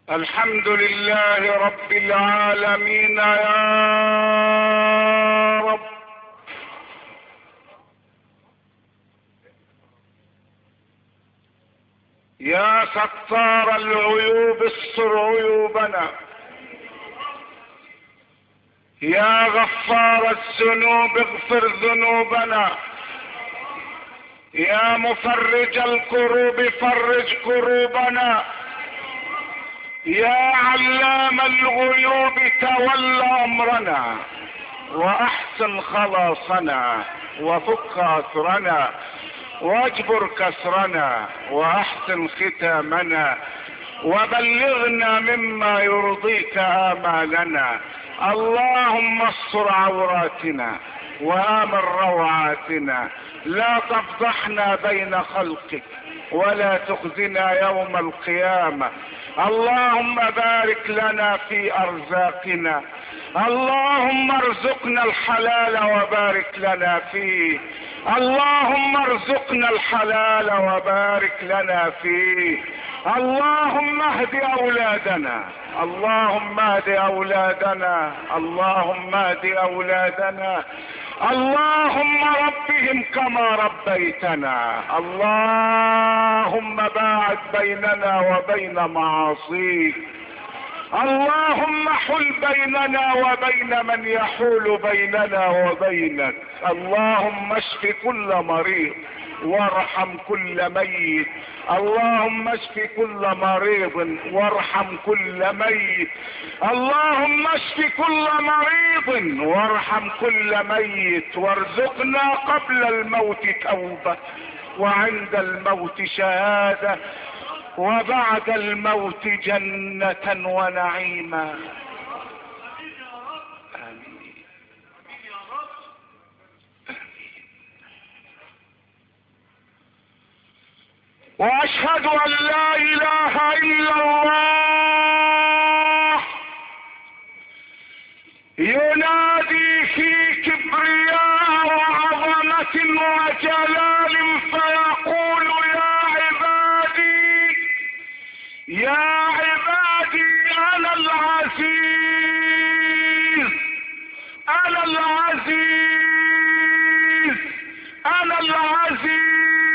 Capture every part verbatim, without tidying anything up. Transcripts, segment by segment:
الحمد لله رب العالمين يا رب. يا ستار العيوب استر عيوبنا، يا غفار الذنوب اغفر ذنوبنا، يا مفرج الكروب فرج كروبنا، يا علام الغيوب تول امرنا واحسن خلاصنا وفك اثرنا واجبر كسرنا واحسن ختامنا وبلغنا مما يرضيك امالنا. اللهم استر عوراتنا وامن روعاتنا، لا تفضحنا بين خلقك ولا تخزنا يوم القيامة. اللهم بارك لنا في ارزاقنا، اللهم ارزقنا الحلال وبارك لنا فيه، اللهم ارزقنا الحلال وبارك لنا فيه. اللهم اهد اولادنا، اللهم اهد اولادنا، اللهم اهد اولادنا، اللهم ربهم كما ربيتنا، اللهم باعد بيننا وبين معاصيك، اللهم حل بيننا وبين من يحول بيننا وبينك. اللهم اشف كل مريض وارحم كل ميت، اللهم اشف كل مريض وارحم كل ميت، اللهم اشف كل مريض وارحم كل ميت، وارزقنا قبل الموت توبة وعند الموت شهادة وبعد الموت جنة ونعيما. واشهد ان لا اله الا الله ينادي في كبرياء وعظمة وجلال فيقول يا عبادي يا عبادي انا العزيز انا العزيز انا العزيز.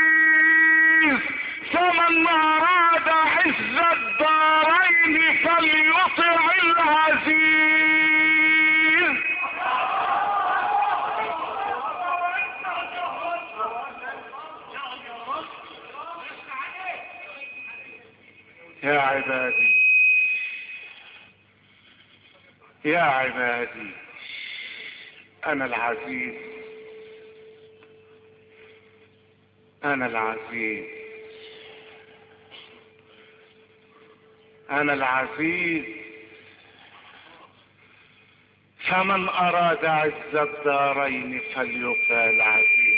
فمن اراد عز الدارين فليطع العزيز. يا عبادي يا عبادي انا العزيز انا العزيز انا العزيز. فمن اراد عز الدارين فليطع العزيز.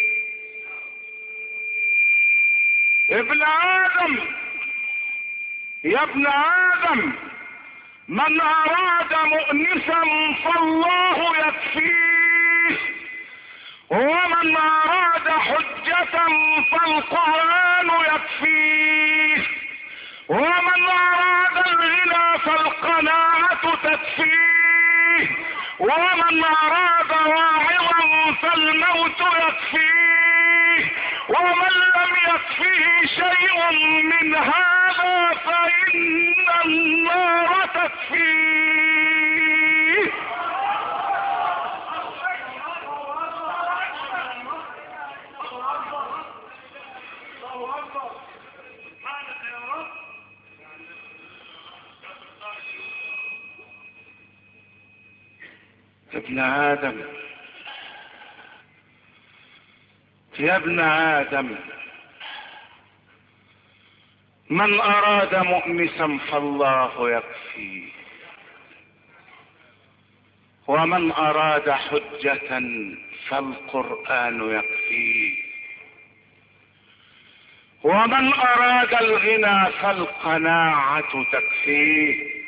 ابن ادم يا ابن ادم، من اراد مؤنسا فالله يكفيه، ومن اراد حجة فالقرآن يكفيه، ومن اراد الغنى فالقناعة تكفيه، ومن اراد واعظا فالموت يكفيه، ومن لم يكفيه شيء من هذا فإن النار تكفيه. ابن آدم يا ابن آدم، من أراد مؤنسا فالله يكفيه، ومن أراد حجة فالقرآن يكفيه، ومن أراد الغنى فالقناعة تكفيه،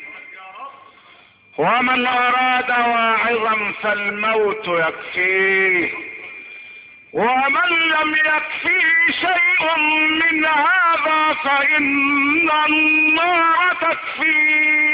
ومن أراد واعظا فالموت يكفيه، ومن لم يكفيه شيء من هذا فإن النار تكفيه.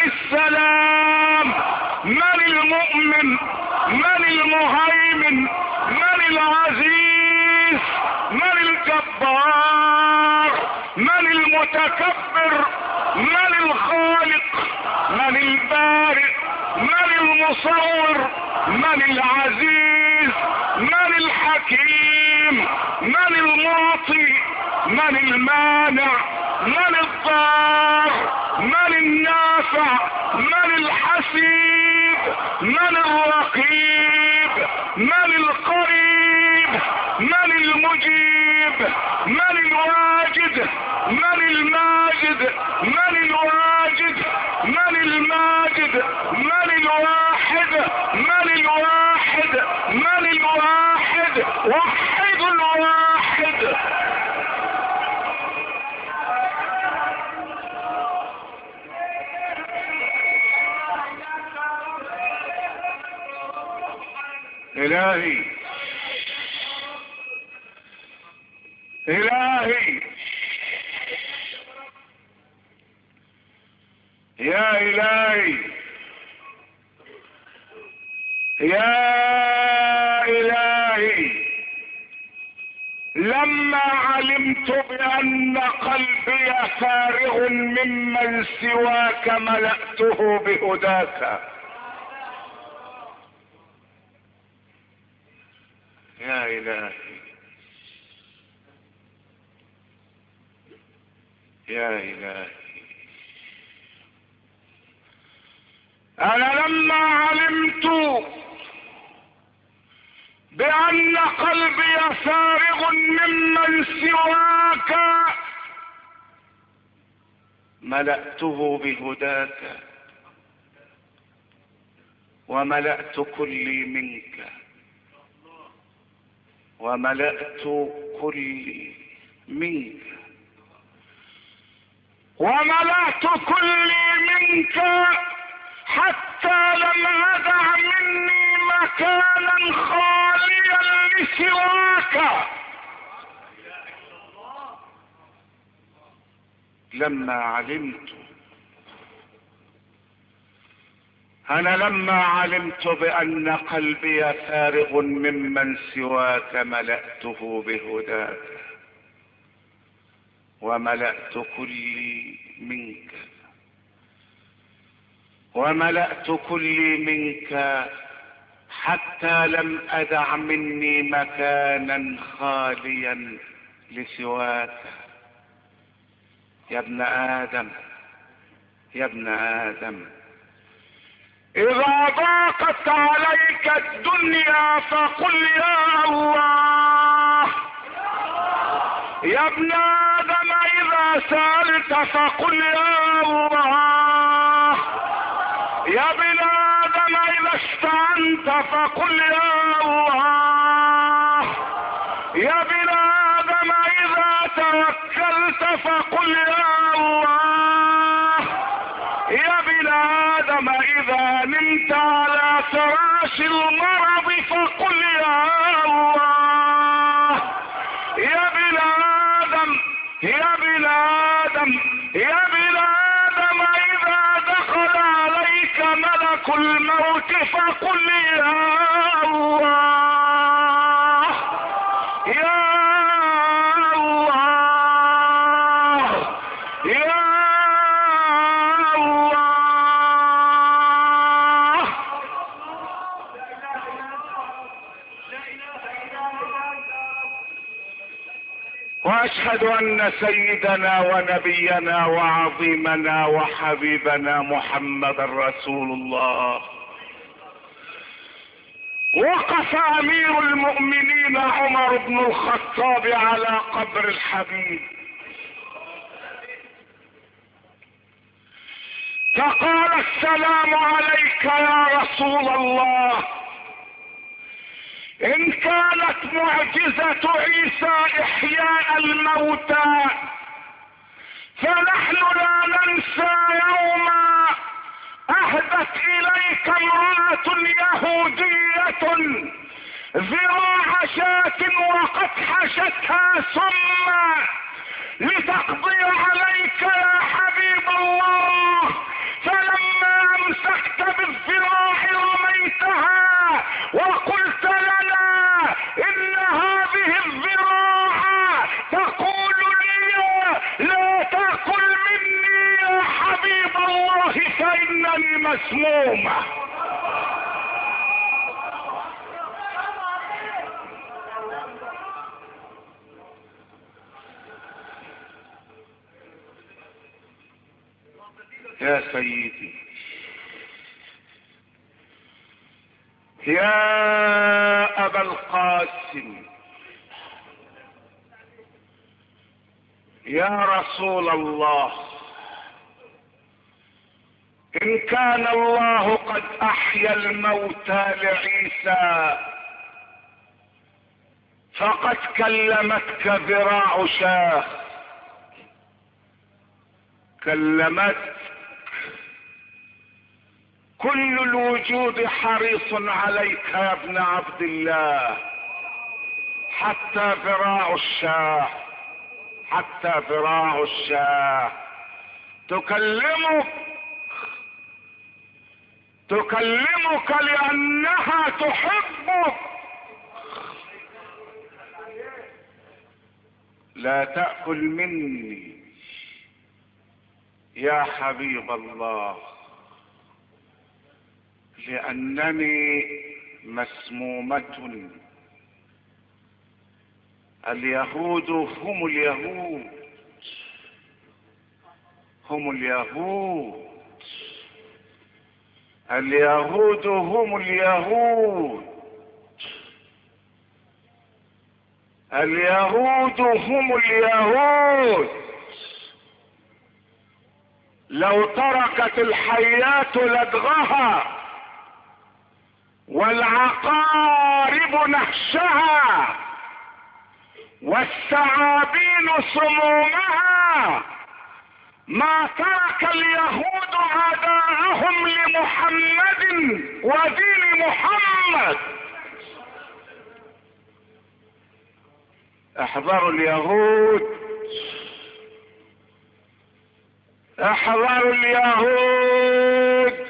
السلام؟ من المؤمن؟ من المهيمن؟ من العزيز؟ من الجبار؟ من المتكبر؟ من الخالق؟ من البارئ؟ من المصور؟ من العزيز؟ من الحكيم؟ من المعطي؟ من المانع؟ من الضار؟ من النافع؟ من الحسيب؟ من الرقيب؟ من القريب؟ من المجيب؟ من الواجد؟ من الماجد؟ من الواجد؟ من الماجد؟ من الواحد؟ من الواحد؟ من الواحد؟ وحد الواحد. إلهي إلهي يا إلهي يا إلهي، لما علمت بأن قلبي فارغ ممن سواك ملأته بهداك. يا إلهي يا إلهي، أنا لما علمت بأن قلبي فارغ ممن سواك ملأته بهداك، وملأت كلي منك، وملأت كلي منك، وملأت كلي منك، حتى لم أدع مني مكانا خاليا لسواك. لما علمت أنا لما علمت بأن قلبي فارغ ممن سواك ملأته بهداك، وملأت كلي منك، وملأت كلي منك، حتى لم أدع مني مكانا خاليا لسواك. يا ابن آدم يا ابن آدم، إذا ضاقت عليك الدنيا فقل يا الله. يا ابن آدم، إذا سألت فقل يا الله. يا ابن آدم، إذا استعنت فقل يا الله. يا ابن آدم، إذا توكلت فقل يا الله. يا ابن آدم، إذا نمت على فراش المرض فقل يا الله. يا ابن آدم يا ابن آدم يا ابن آدم، إذا دخل عليك ملك الموت فقل يا الله. يا الله يا واشهد ان سيدنا ونبينا وعظيمنا وحبيبنا محمد رسول الله. وقف امير المؤمنين عمر بن الخطاب على قبر الحبيب، فقال: السلام عليك يا رسول الله. ان كانت معجزة عيسى احياء الموتى، فنحن لا ننسى يوما اهدت اليك امرأة يهودية ذراع شاة وقد حشتها سما لتقضي عليك يا حبيب الله، فلما مسمومة. يا سيدي يا أبا القاسم يا رسول الله، إن كان الله قد أحيا الموتى لعيسى فقد كلمتك ذراع شاه، كلمتك كل الوجود حريص عليك يا ابن عبد الله، حتى ذراع الشاه، حتى ذراع الشاه تكلمك تكلمك لأنها تحبك. لا تأكل مني يا حبيب الله، لأنني مسمومة. اليهود هم اليهود هم اليهود اليهود هم اليهود اليهود هم اليهود. لو تركت الحيات لدغها والعقارب نهشها والثعابين سمومها ما ترك اليهود عداءهم لمحمد ودين محمد. احذروا اليهود، احذروا اليهود،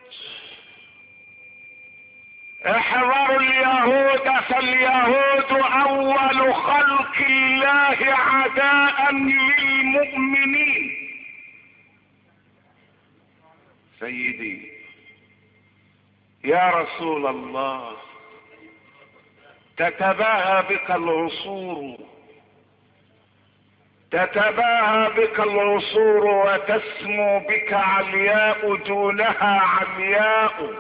احذروا اليهود، فاليهود اول خلق الله عداء للمؤمنين. سيدي يا رسول الله، تتباهى بك العصور، تتباهى بك العصور وتسمو بك علياء دونها علياء،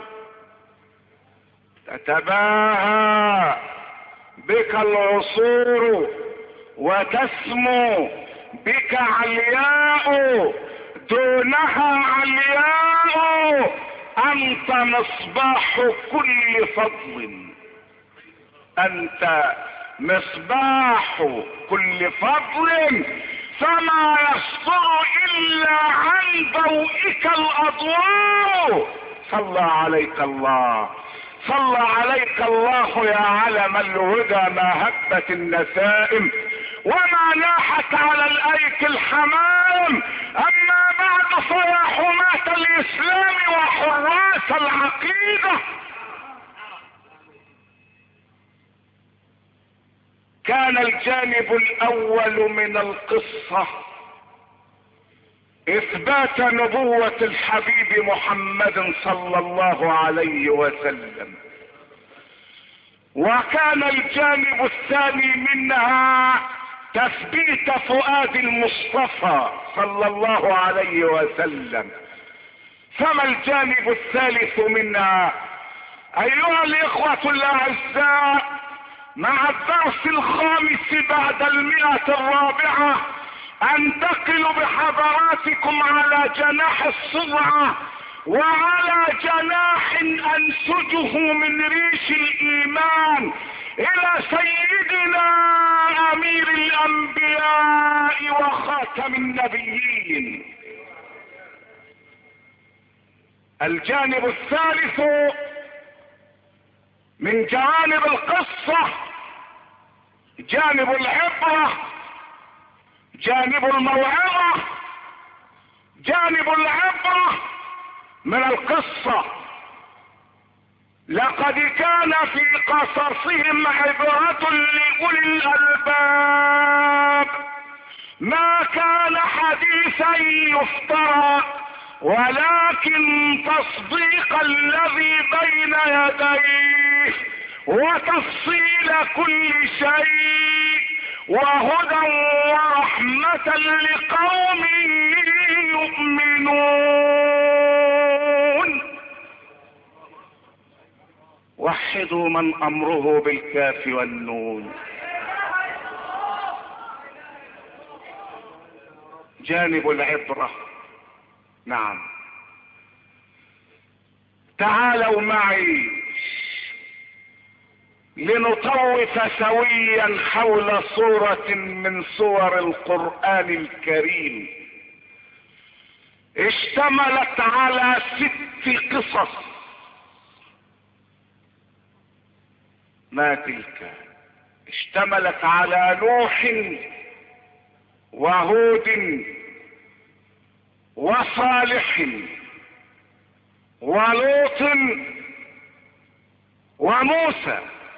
تتباهى بك العصور وتسمو بك علياء دونها علياء، أنت مصباح كل فضل، أنت مصباح كل فضل، فما يصدر إلا عن ضوئك الأضواء. صلى عليك الله، صلى عليك الله يا علم الهدى، ما هبت النسائم وما ناحت على الأيك الحمام. أما بعد فيا حماة الإسلام وحراس العقيدة، كان الجانب الأول من القصة إثبات نبوة الحبيب محمد صلى الله عليه وسلم، وكان الجانب الثاني منها تثبيت فؤاد المصطفى صلى الله عليه وسلم. فما الجانب الثالث منها؟ أيها الإخوة الأعزاء، مع الدرس الخامس بعد المئة الرابعة انتقل بحضراتكم على جناح الصدعة وعلى جناح انسجه من ريش الايمان الى سيدنا امير الانبياء وخاتم النبيين. الجانب الثالث من جوانب القصة جانب العبرة، جانب الموعظة، جانب العبرة من القصة. لقد كان في قصصهم عبرة لأولي الألباب، ما كان حديثا يفترى ولكن تصديق الذي بين يديه وتفصيل كل شيء وهدى ورحمة لقوم يؤمنون. وحدوا من امره بالكاف والنون. جانب العبرة. نعم، تعالوا معي لنطوف سويا حول صورة من صور القرآن الكريم اشتملت على ست قصص. ما تلك؟ اشتملت على نوح وهود وصالح ولوط وموسى.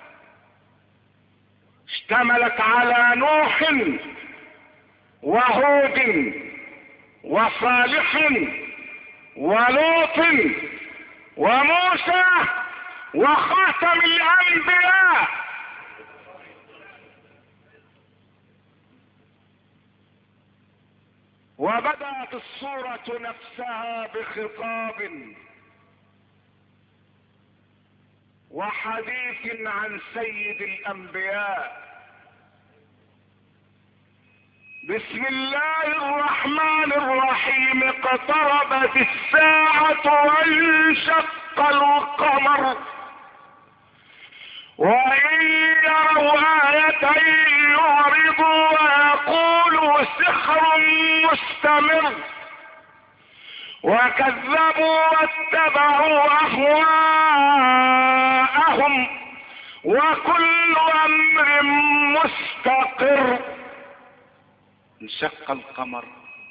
اشتملت على نوح وهود وصالح ولوط وموسى وخاتم الانبياء. وبدأت الصورة نفسها بخطاب وحديث عن سيد الانبياء. بسم الله الرحمن الرحيم. اقتربت الساعة وانشق القمر وإن يروا آية يعرضوا ويقولوا سحر مستمر وكذبوا واتبعوا أهواءهم وكل أمر مستقر. انشق القمر،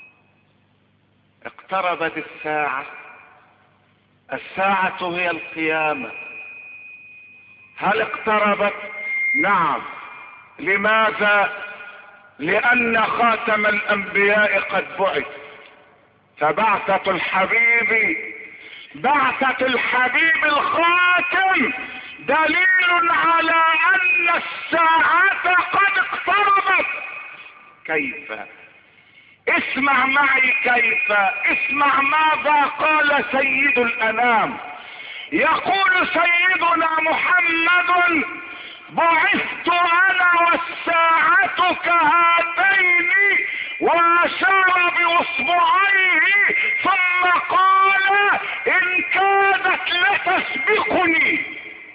اقتربت الساعة. الساعة هي القيامة. هل اقتربت؟ نعم. لماذا؟ لأن خاتم الأنبياء قد بعث. فبعثة الحبيب بعثة الحبيب الخاتم دليل على أن الساعة قد اقتربت. كيف؟ اسمع معي كيف. اسمع ماذا قال سيد الأنام. يقول سيدنا محمد: بعثت انا والساعة كهاتين، واشار باصبعيه ثم قال: ان كادت لتسبقني.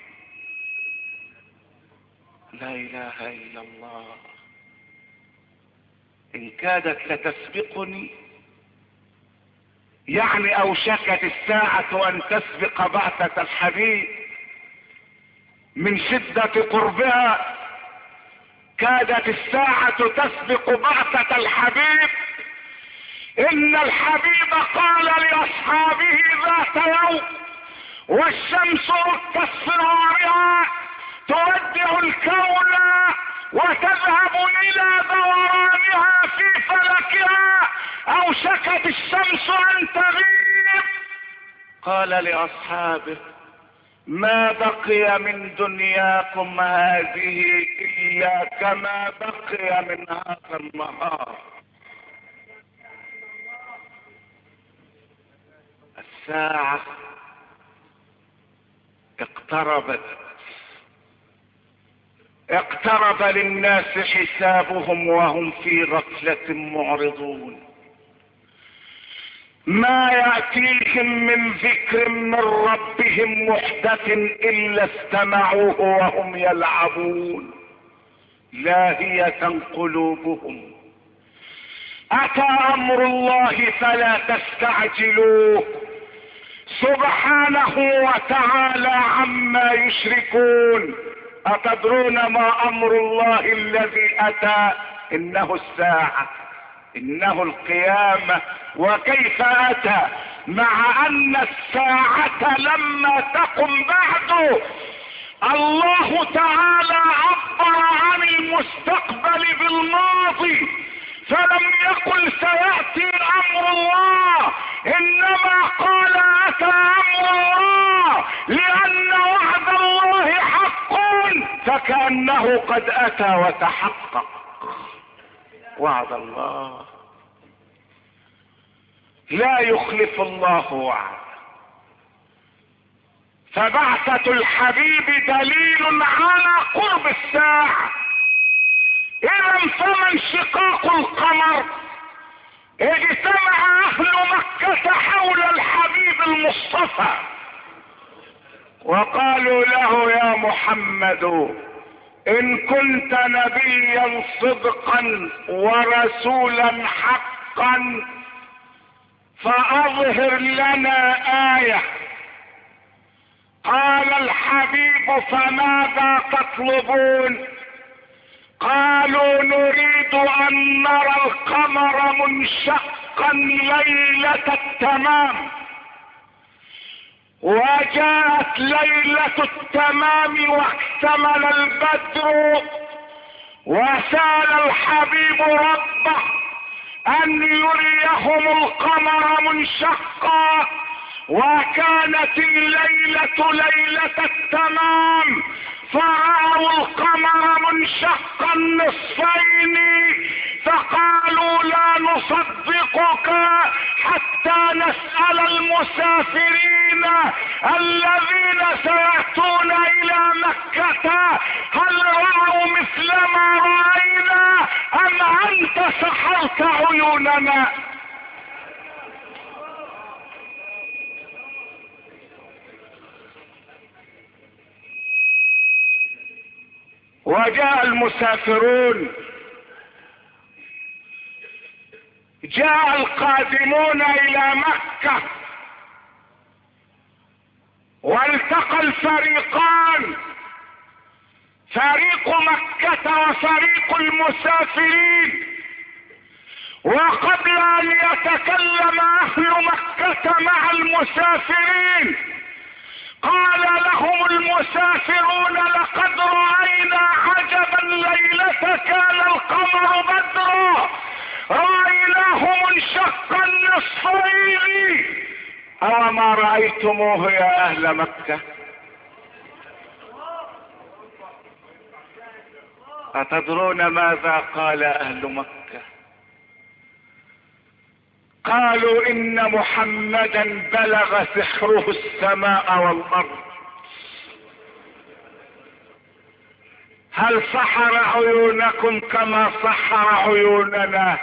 لا اله الا الله. ان كادت لتسبقني يعني اوشكت الساعة ان تسبق بعثة الحبيب من شدة قربها. كادت الساعة تسبق بعثة الحبيب. ان الحبيب قال لاصحابه ذات يوم والشمس ركت صغارها تودع الكون وتذهب الى دورانها في فلكها، اوشكت الشمس ان تغيب. قال لاصحابه: ما بقي من دنياكم هذه الا كما بقي من هذا النهار. الساعة اقتربت. اقترب للناس حسابهم وهم في غفلة معرضون. ما يأتيهم من ذكر من ربهم محدث إلا استمعوه وهم يلعبون لاهية قلوبهم. أتى أمر الله فلا تستعجلوه سبحانه وتعالى عما يشركون. أتدرون ما أمر الله الذي أتى؟ إنه الساعة، إنه القيامة. وكيف أتى؟ مع أن الساعة لما تقم بعد الله تعالى عبر عن المستقبل بالماضي فلم يقل سيأتي امر الله، انما قال اتى امر الله، لان وعد الله حق، فكأنه قد اتى وتحقق وعد الله. لا يخلف الله وعده. فبعثة الحبيب دليل على قرب الساعة. اذا فما انشقاق القمر؟ اجتمع اهل مكة حول الحبيب المصطفى وقالوا له يا محمد ان كنت نبيا صدقا ورسولا حقا فاظهر لنا آية. قال الحبيب فماذا تطلبون؟ قالوا نريد ان نرى القمر منشقا ليلة التمام. وجاءت ليلة التمام واكتمل البدر، وسال الحبيب ربه ان يريهم القمر منشقا، وكانت الليلة ليلة التمام، فرأوا القمر منشقا نصفين، فقالوا لا نصدقك حتى نسأل المسافرين الذين سيأتون الى مكة هل رأوا مثل ما رأينا ام انت سحرت عيوننا. وجاء المسافرون، جاء القادمون الى مكة، والتقى الفريقان، فريق مكة وفريق المسافرين. وقبل ان يتكلم اهل مكة مع المسافرين قال لهم المسافرون لقد رأينا عجبا ليلة كان القمر بدرا، رأيناه منشقا نصفين، أوما رأيتموه يا أهل مكة؟ أتدرون ماذا قال أهل مكة؟ قالوا إن محمدا بلغ سحره السماء والأرض. هل سحر عيونكم كما سحر عيوننا؟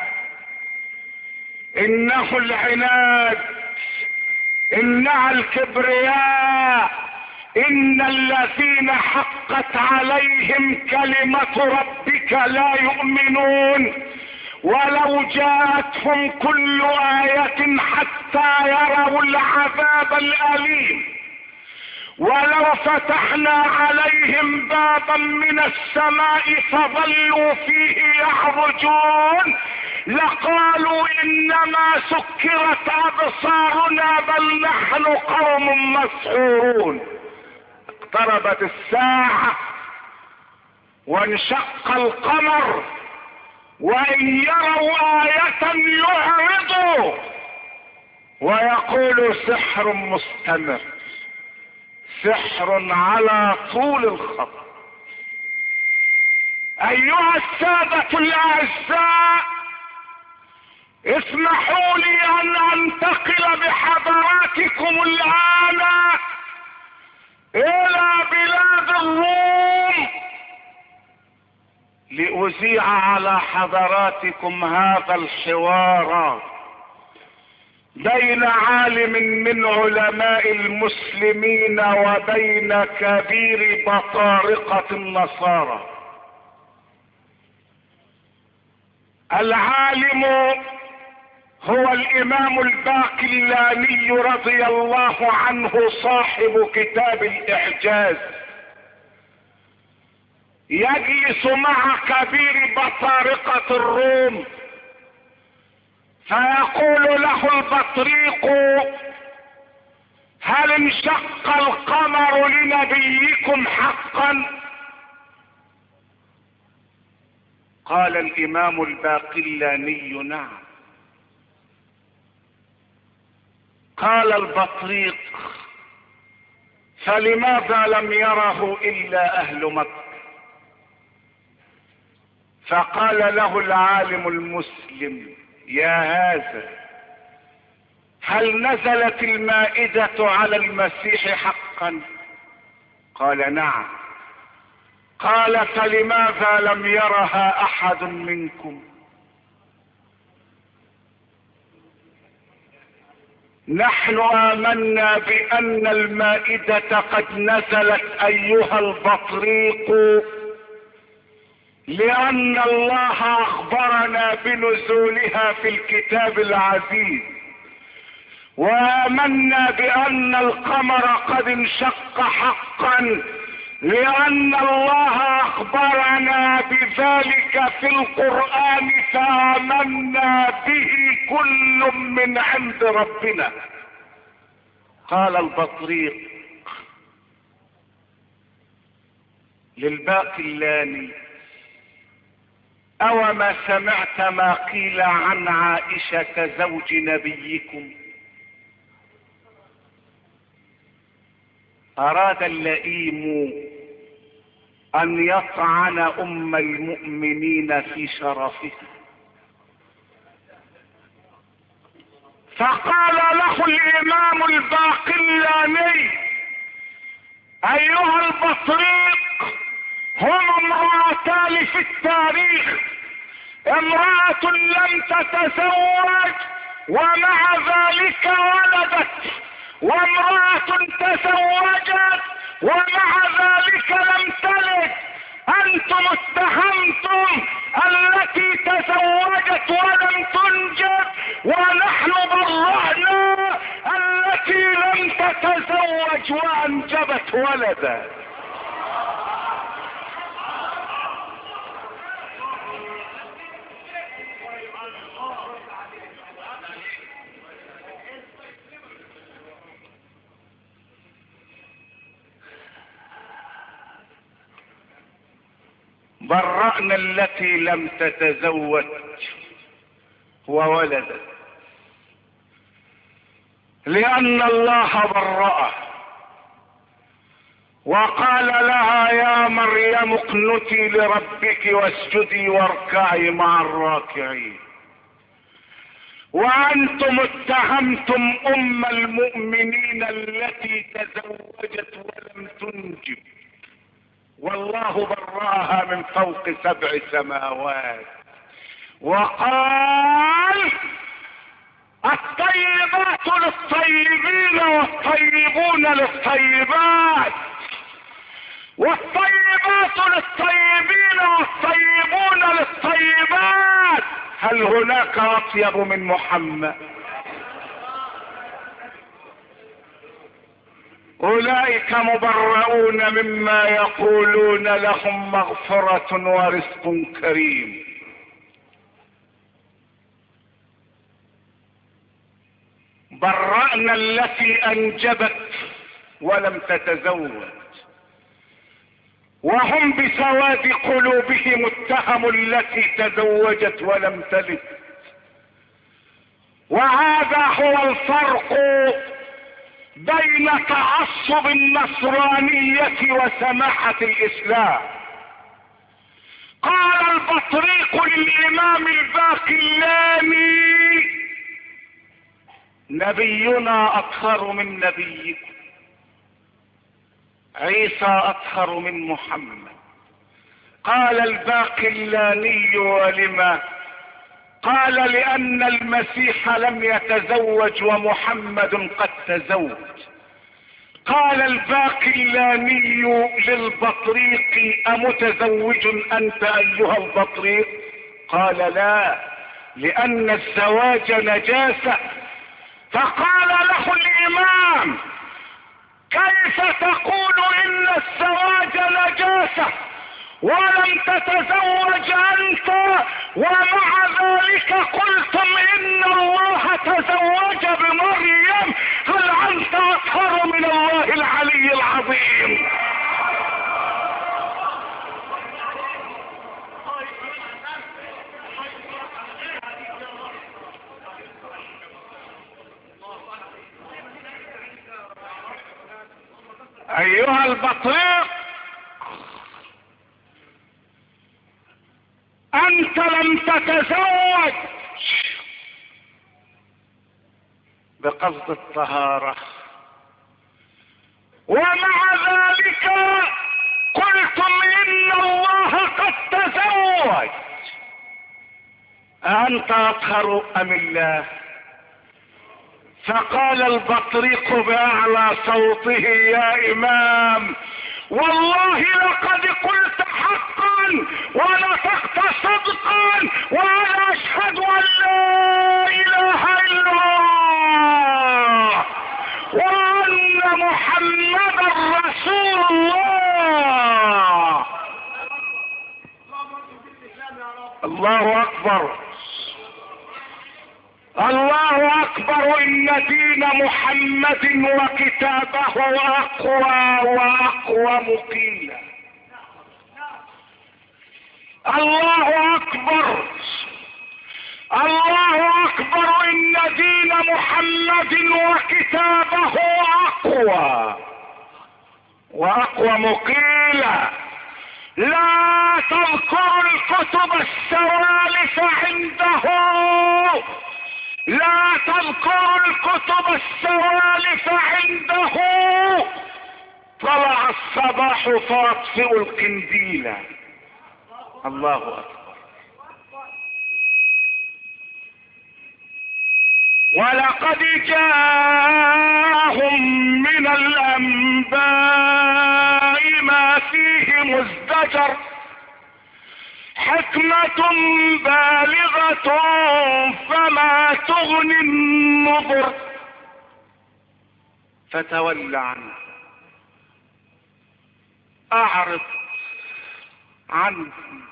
إنه العناد، إنها الكبرياء، إن الذين حقت عليهم كلمة ربك لا يؤمنون ولو جاءتهم كل آية حتى يروا العذاب الأليم. ولو فتحنا عليهم بابا من السماء فظلوا فيه يعرجون لقالوا إنما سكرت أبصارنا بل نحن قوم مسحورون. اقتربت الساعة وانشق القمر، وإن يروا آية يعرضوا ويقولوا سحر مستمر، سحر على طول الخط. أيها السادة الأعزاء، اسمحوا لي أن أنتقل بحضراتكم الآن إلى بلاد الروم لأذيع على حضراتكم هذا الحوار بين عالم من علماء المسلمين وبين كبير بطارقة النصارى. العالم هو الإمام الباقلاني رضي الله عنه صاحب كتاب الإعجاز، يجلس مع كبير بطارقة الروم فيقول له البطريق: هل انشق القمر لنبيكم حقا؟ قال الامام الباقلاني نعم. قال البطريق فلماذا لم يره الا اهل مكة؟ فقال له العالم المسلم يا هذا هل نزلت المائدة على المسيح حقا؟ قال نعم. قال فلماذا لم يرها احد منكم؟ نحن آمنا بأن المائدة قد نزلت أيها البطريق لأن الله أخبرنا بنزولها في الكتاب العزيز، وآمنا بأن القمر قد انشق حقا لأن الله أخبرنا بذلك في القرآن فآمنا به كل من عند ربنا. قال البطريق للباقلاني أوما سمعت ما قيل عن عائشة زوج نبيكم؟ أراد اللئيم أن يطعن أم المؤمنين في شرفها، فقال له الإمام الباقلاني أيها البطريق هم امرأتان في التاريخ، امرأة لم تتزوج ومع ذلك ولدت، وامرأة تزوجت ومع ذلك لم تلد. انتم اتهمتم التي تزوجت ولم تنجب، ونحن برأنا التي لم تتزوج وانجبت ولدا. برأنا التي لم تتزوج وولدت لأن الله برأه وقال لها يا مريم اقنتي لربك واسجدي واركعي مع الراكعين. وأنتم اتهمتم أم المؤمنين التي تزوجت ولم تنجب، والله برأها من فوق سبع سماوات وقال الطيبات للطيبين والطيبون للطيبات، والطيبات للطيبين والطيبون للطيبات. هل هناك أطيب من محمد؟ أولئك مبرؤون مما يقولون لهم مغفرة ورزق كريم. برأنا التي أنجبت ولم تتزوج، وهم بسواد قلوبهم اتهموا التي تزوجت ولم تلد. وهذا هو الفرق بين تعصب النصرانية وسماحة الإسلام. قال البطريق للإمام الباقلاني نبينا أطهر من نبيكم، عيسى أطهر من محمد. قال الباقلاني ولما؟ قال لأن المسيح لم يتزوج ومحمد قد تزوج. قال الباقلاني للبطريق أمتزوج أنت أيها البطريق؟ قال لا، لأن الزواج نجاسة. فقال له الإمام كيف تقول إن الزواج نجاسة ولم تتزوج أنت، ومع ذلك قلتم إن الله تزوج بمريم؟ هل أنت أطهر من الله العلي العظيم؟ ايها البطريق، انت لم تتزوج بقصد الطهارة، ومع ذلك قلتم ان الله قد تزوج، أأنت أطهر أم الله؟ فقال البطريق بأعلى صوته: يا إمام، والله لقد قلت حقا ونطقت صدقا، وأنا أشهد أن لا إله إلا الله وأن محمدا رسول الله. الله أكبر، الله أكبر، إن دين محمد وكتابه أقوى وأقوى مقيلا. الله أكبر، الله أكبر، إن دين محمد وكتابه أقوى وأقوى مقيلا. لا تذكر الكتب السوالف عنده، لا تذكر الكتب السوالف عنده. طلع الصباح فاطفئ القنديل. الله أكبر. ولقد جاءهم من الأنباء ما فيه مزدجر، حكمة بالغة فما تغني النظر. فتول عنه، أعرض عنه،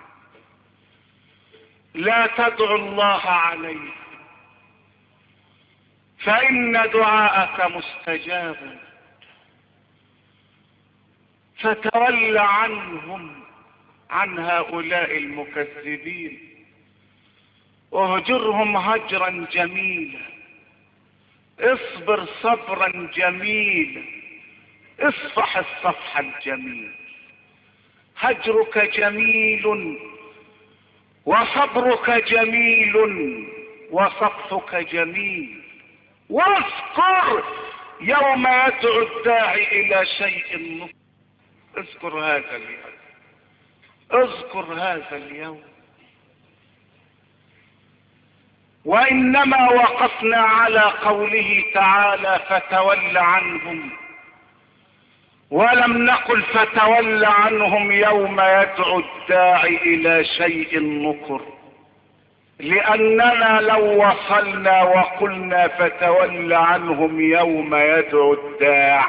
لا تدعو الله عليه، فإن دعاءك مستجاب. فتول عنهم، عن هؤلاء المكذبين، واهجرهم هجرا جميلا، اصبر صبرا جميلا، اصفح الصفح الجميل. هجرك جميل وصبرك جميل وصفحك جميل. واذكر يوم يدعو الداعي الى شيء نصر. اذكر هذا اليوم، اذكر هذا اليوم. وانما وقفنا على قوله تعالى: فتول عنهم، ولم نقل فتول عنهم يوم يدعو الداعي الى شيء نكر، لاننا لو وصلنا وقلنا فتول عنهم يوم يدعو الداع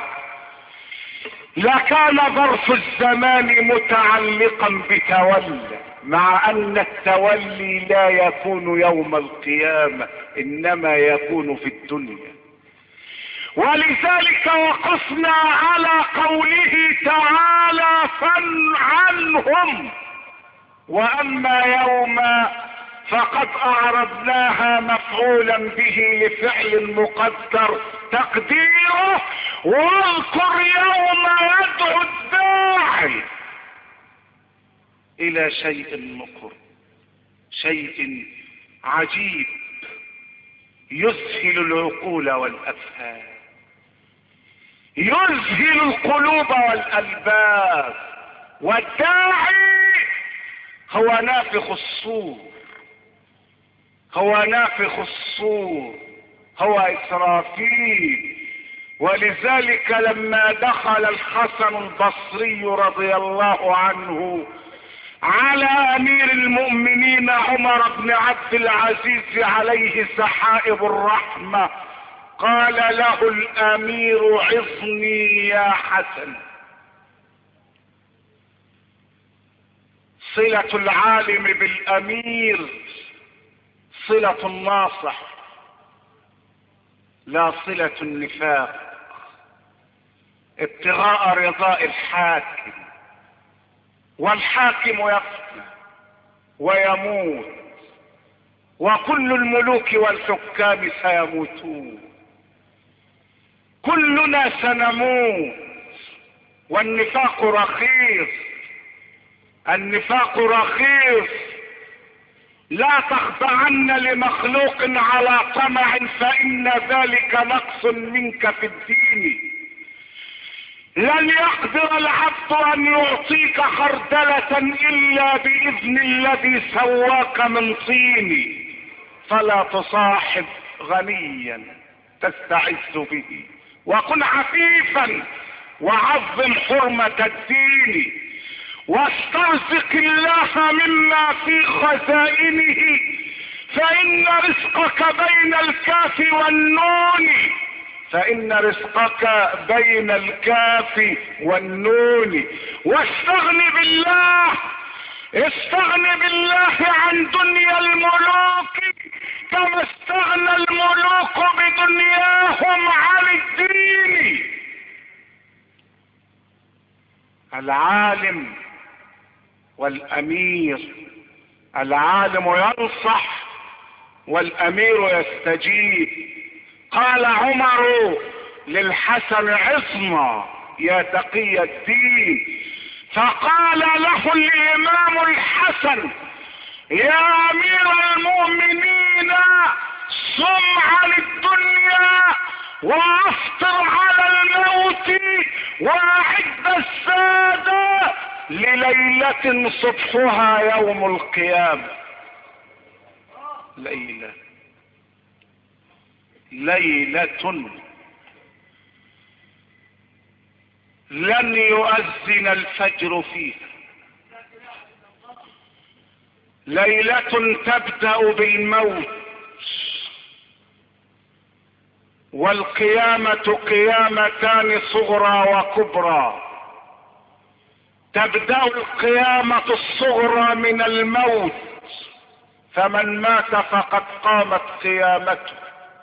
لكان ظرف الزمان متعلقا بتولى، مع ان التولي لا يكون يوم القيامة، انما يكون في الدنيا. ولذلك وقفنا على قوله تعالى: فن عنهم. واما يوم فقد اعرضناها مفعولا به لفعل مقدر تقديره: واذكر يوم يدعو الداعي الى شيء نكر، شيء عجيب يذهل العقول والافهام، يذهل القلوب والالباب. والداعي هو نافخ الصور، هو نافخ الصور، هو إسرافيل. ولذلك لما دخل الحسن البصري رضي الله عنه على امير المؤمنين عمر بن عبد العزيز عليه سحائب الرحمة، قال له الامير: عظني يا حسن. صلة العالم بالامير صلة الناصح، لا صلة النفاق، ابتغاء رضاء الحاكم. والحاكم يفنى ويموت، وكل الملوك والحكام سيموتون، كلنا سنموت. والنفاق رخيص، النفاق رخيص. لا تخضعن لمخلوق على طمع فإن ذلك نقص منك في الدين. لن يقدر العبد أن يعطيك خردلة إلا بإذن الذي سواك من طين. فلا تصاحب غنيا تستعز به، وكن عفيفا وعظم حرمة الدين، واسترزق الله مما في خزائنه، فإن رزقك بين الكاف والنون، فإن رزقك بين الكاف والنون. واستغن بالله، استغن بالله عن دنيا الملوك كما استغنى الملوك بدنياهم عن الدين. العالم والامير، العالم ينصح والامير يستجيب. قال عمر للحسن عصمة يا تقي الدين، فقال له الامام الحسن يا امير المؤمنين صم عن الدنيا وافطر على الموت واعد السادة لليلة صبحها يوم القيامة. ليلة ليلة لن يؤذن الفجر فيها، ليلة تبدأ بالموت، والقيامة قيامتان صغرى وكبرى. تبدأ القيامة الصغرى من الموت، فمن مات فقد قامت قيامته،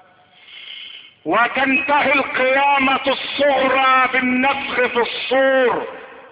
وتنتهي القيامة الصغرى بالنفخ في الصور،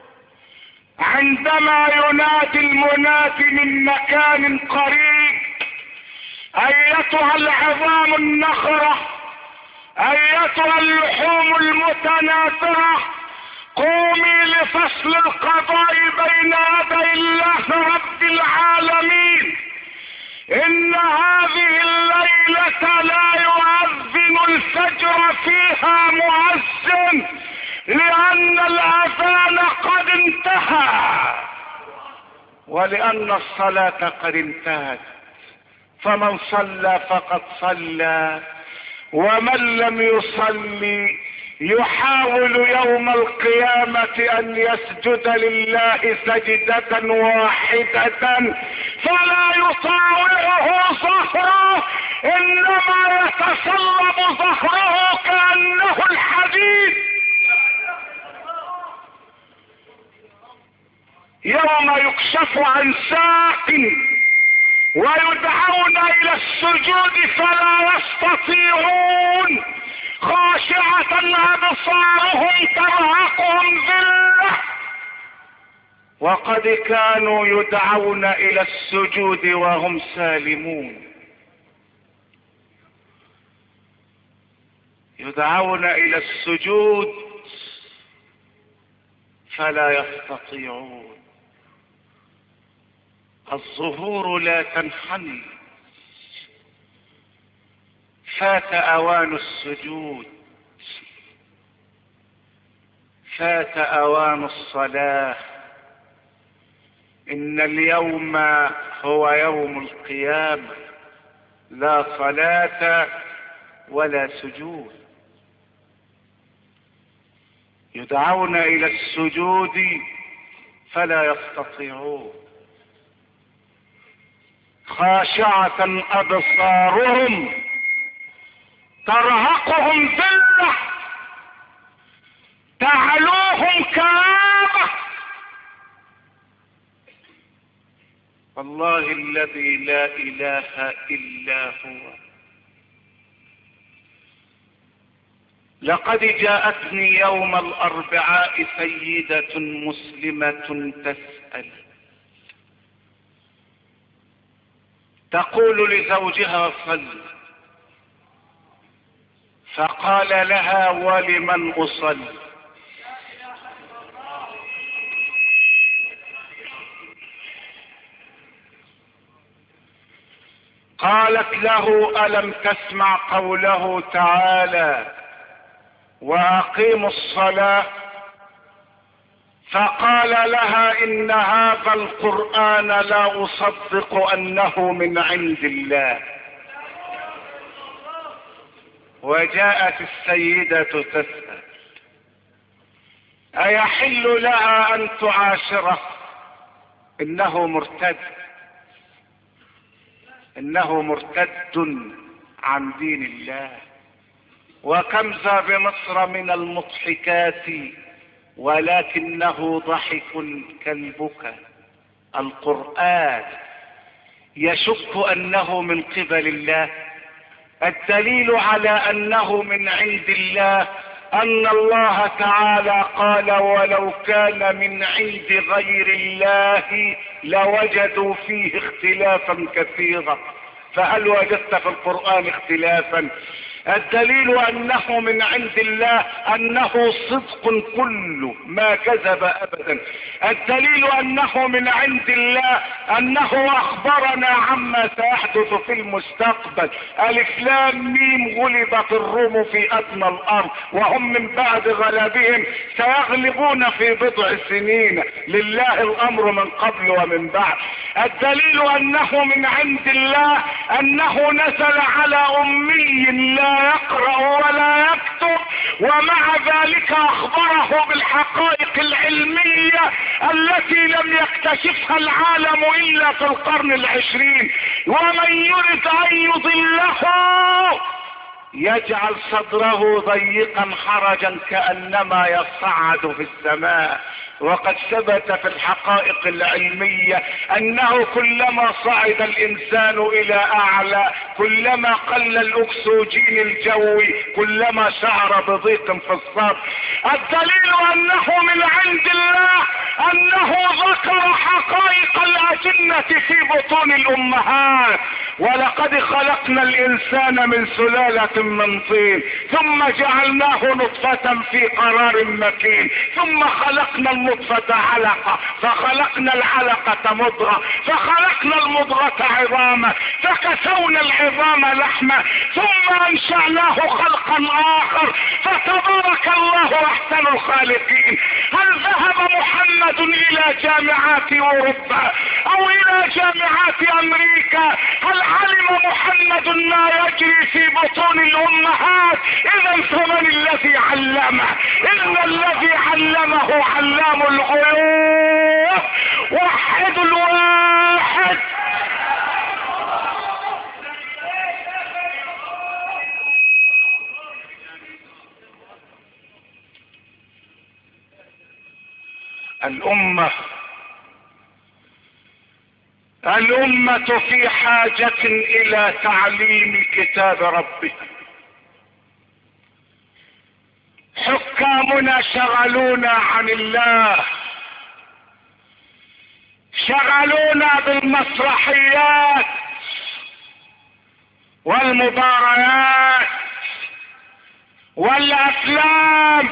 عندما ينادي المنادي من مكان قريب ايتها العظام النخرة، ايتها اللحوم المتناثرة، قومي لفصل القضاء بين يدي الله رب العالمين. ان هذه الليلة لا يؤذن الفجر فيها مؤذن، لان الاذان قد انتهى ولان الصلاة قد انتهت. فمن صلى فقد صلى، ومن لم يصلي يحاول يوم القيامة ان يسجد لله سجدة واحدة فلا يطاوعه ظهره، انما يتصلب ظهره كأنه الحديد. يوم يكشف عن ساق ويدعون الى السجود فلا يستطيعون، خاشعة ابصارهم ترهقهم ذلة، وقد كانوا يدعون الى السجود وهم سالمون. يدعون الى السجود فلا يستطيعون. الظهور لا تنحني، فات اوان السجود، فات اوان الصلاة. ان اليوم هو يوم القيامة، لا صلاة ولا سجود. يدعون الى السجود فلا يستطيعون، خاشعة ابصارهم ترهقهم ذلة تعلوهم كآبة. والله الذي لا اله الا هو، لقد جاءتني يوم الاربعاء سيدة مسلمة تسأل، تقول لزوجها صل، فقال لها ولمن اصلي؟ قالت له: ألم تسمع قوله تعالى: وأقيموا الصلاة؟ فقال لها: إن هذا القرآن لا أصدق أنه من عند الله. وجاءت السيدة تسأل: أيحل لها أن تعاشره؟ إنه مرتد، إنه مرتد عن دين الله. وكم ذا بمصر من المضحكات ولكنه ضحك كالبكا. القرآن يشك أنه من قبل الله. الدليل على أنه من عند الله أن الله تعالى قال: ولو كان من عند غير الله لوجدوا فيه اختلافا كثيرا. فهل وجدت في القرآن اختلافا؟ الدليل أنه من عند الله أنه صدق كله ما كذب أبدا. الدليل أنه من عند الله أنه أخبرنا عما سيحدث في المستقبل. ألف لام ميم: غلبت الروم في أدنى الأرض وهم من بعد غلبهم سيغلبون في بضع سنين، لله الأمر من قبل ومن بعد. الدليل أنه من عند الله أنه نزل على أمي لا يقرأ ولا يكتب، ومع ذلك أخبره بالحقائق العلمية التي لم يكتشفها العالم إلا في القرن العشرين. ومن يرد أن يضله يجعل صدره ضيقا حرجا كأنما يصعد في السماء. وقد ثبت في الحقائق العلمية أنه كلما صعد الإنسان إلى أعلى كلما قل الأكسجين الجوي كلما شعر بضيق في الصدر. الدليل أنه من عند الله أنه ذكر حقائق الأجنة في بطون الأمهات. ولقد خلقنا الإنسان من سلالة من طين ثم جعلناه نطفة في قرار مكين ثم خلقنا النطفة علقة فخلقنا العلقة مضغة فخلقنا المضغة عظاما فكسونا العظام لحما ثم أنشأناه خلقا آخر فتبارك الله أحسن الخالقين. هل ذهب محمد إلى جامعات أوروبا أو إلى جامعات أمريكا؟ هل علم محمد ما يجري في بطون الأمهات؟ إذا فمن الذي علمه؟ إن الذي علمه علام الغيوب. وحد الواحد. الأمة الأمة في حاجة إلى تعليم كتاب ربها. حكامنا شغلونا عن الله، شغلونا بالمسرحيات والمباريات والأفلام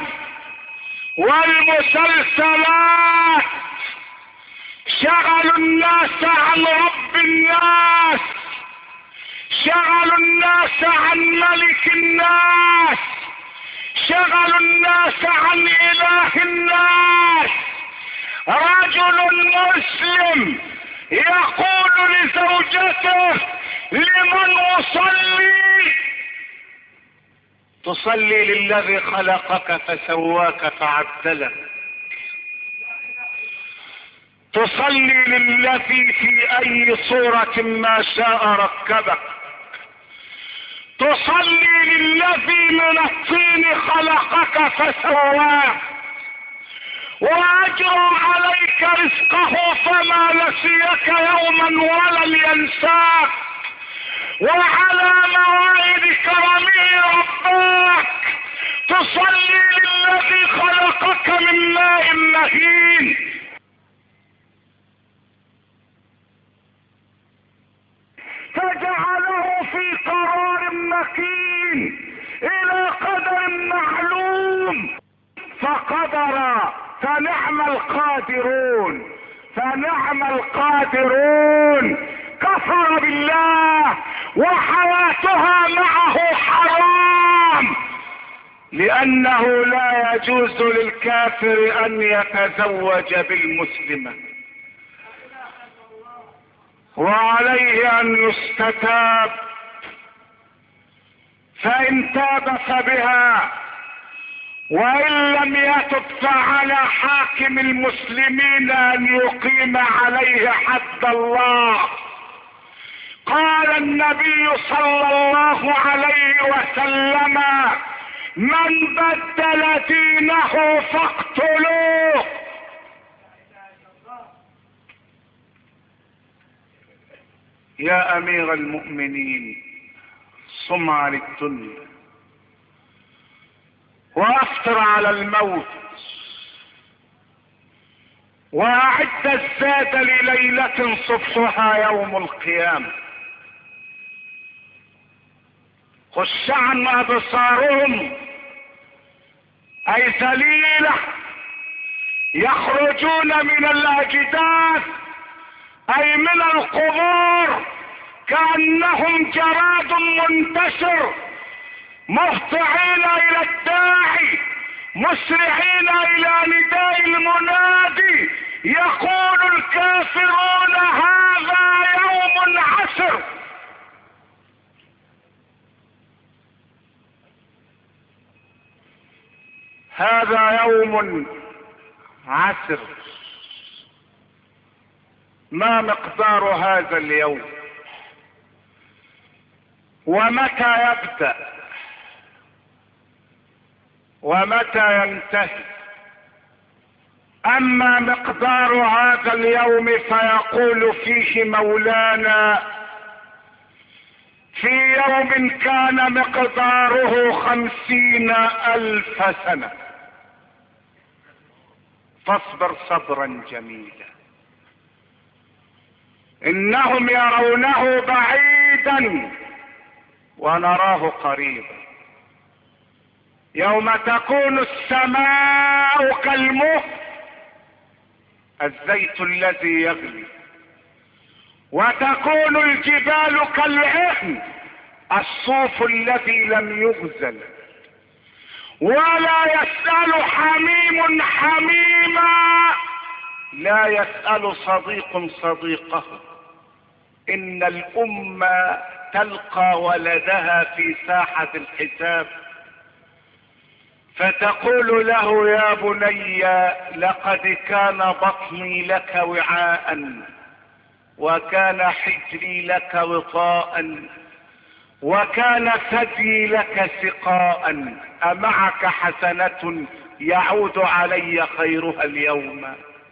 والمسلسلات. شغلوا الناس عن رب الناس، شغلوا الناس عن ملك الناس، شغلوا الناس عن إله الناس. رجل مسلم يقول لزوجته: لمن أصلي؟ تصلي للذي خلقك فسواك فعدلك، تصلي للذي في أي صورة ما شاء ركبك، تصلي للذي من الطين خلقك فسواك وأجرى عليك رزقه فما نسيك يوما ولن ينساك، وعلى موائد كرمه ربك. تصلي للذي خلقك من ماء مهين، فجعله في قرار مكين الى قدر معلوم فقدر. فنعم القادرون، فنعم القادرون. كفر بالله وحياتها معه حرام، لأنه لا يجوز للكافر أن يتزوج بالمسلمة، وعليه أن يستتاب، فإن تاب فبها، وإن لم يتب فعلى حاكم المسلمين أن يقيم عليه حد الله. قال النبي صلى الله عليه وسلم: من بدل دينه فاقتلوه. يا أمير المؤمنين، صم عن الدنيا وافطر على الموت، واعد الزاد لليلة صبحها يوم القيامة. خش عن ابصارهم اي ذليلة، يخرجون من الاجداث اي من القبور كأنهم جراد منتشر، مهطعين الى الداعي، مسرعين الى نداء المنادي. يقول الكافرون: هذا يوم عسر. هذا يوم عسر. ما مقدار هذا اليوم؟ ومتى يبدأ؟ ومتى ينتهي؟ اما مقدار هذا اليوم فيقول فيه مولانا: في يوم كان مقداره خمسين الف سنة فاصبر صبرا جميلا. انهم يرونه بعيدا ونراه قريبا. يوم تكون السماء كالمهل، الزيت الذي يغلي، وتكون الجبال كالعهن، الصوف الذي لم يغزل، ولا يسأل حميم حميما، لا يسأل صديق صديقه. ان الامة تلقى ولدها في ساحة الحساب فتقول له: يا بني، لقد كان بطني لك وعاء، وكان حجري لك وطاء، وكان ثدي لك سقاء، أمعك حسنة يعود علي خيرها اليوم؟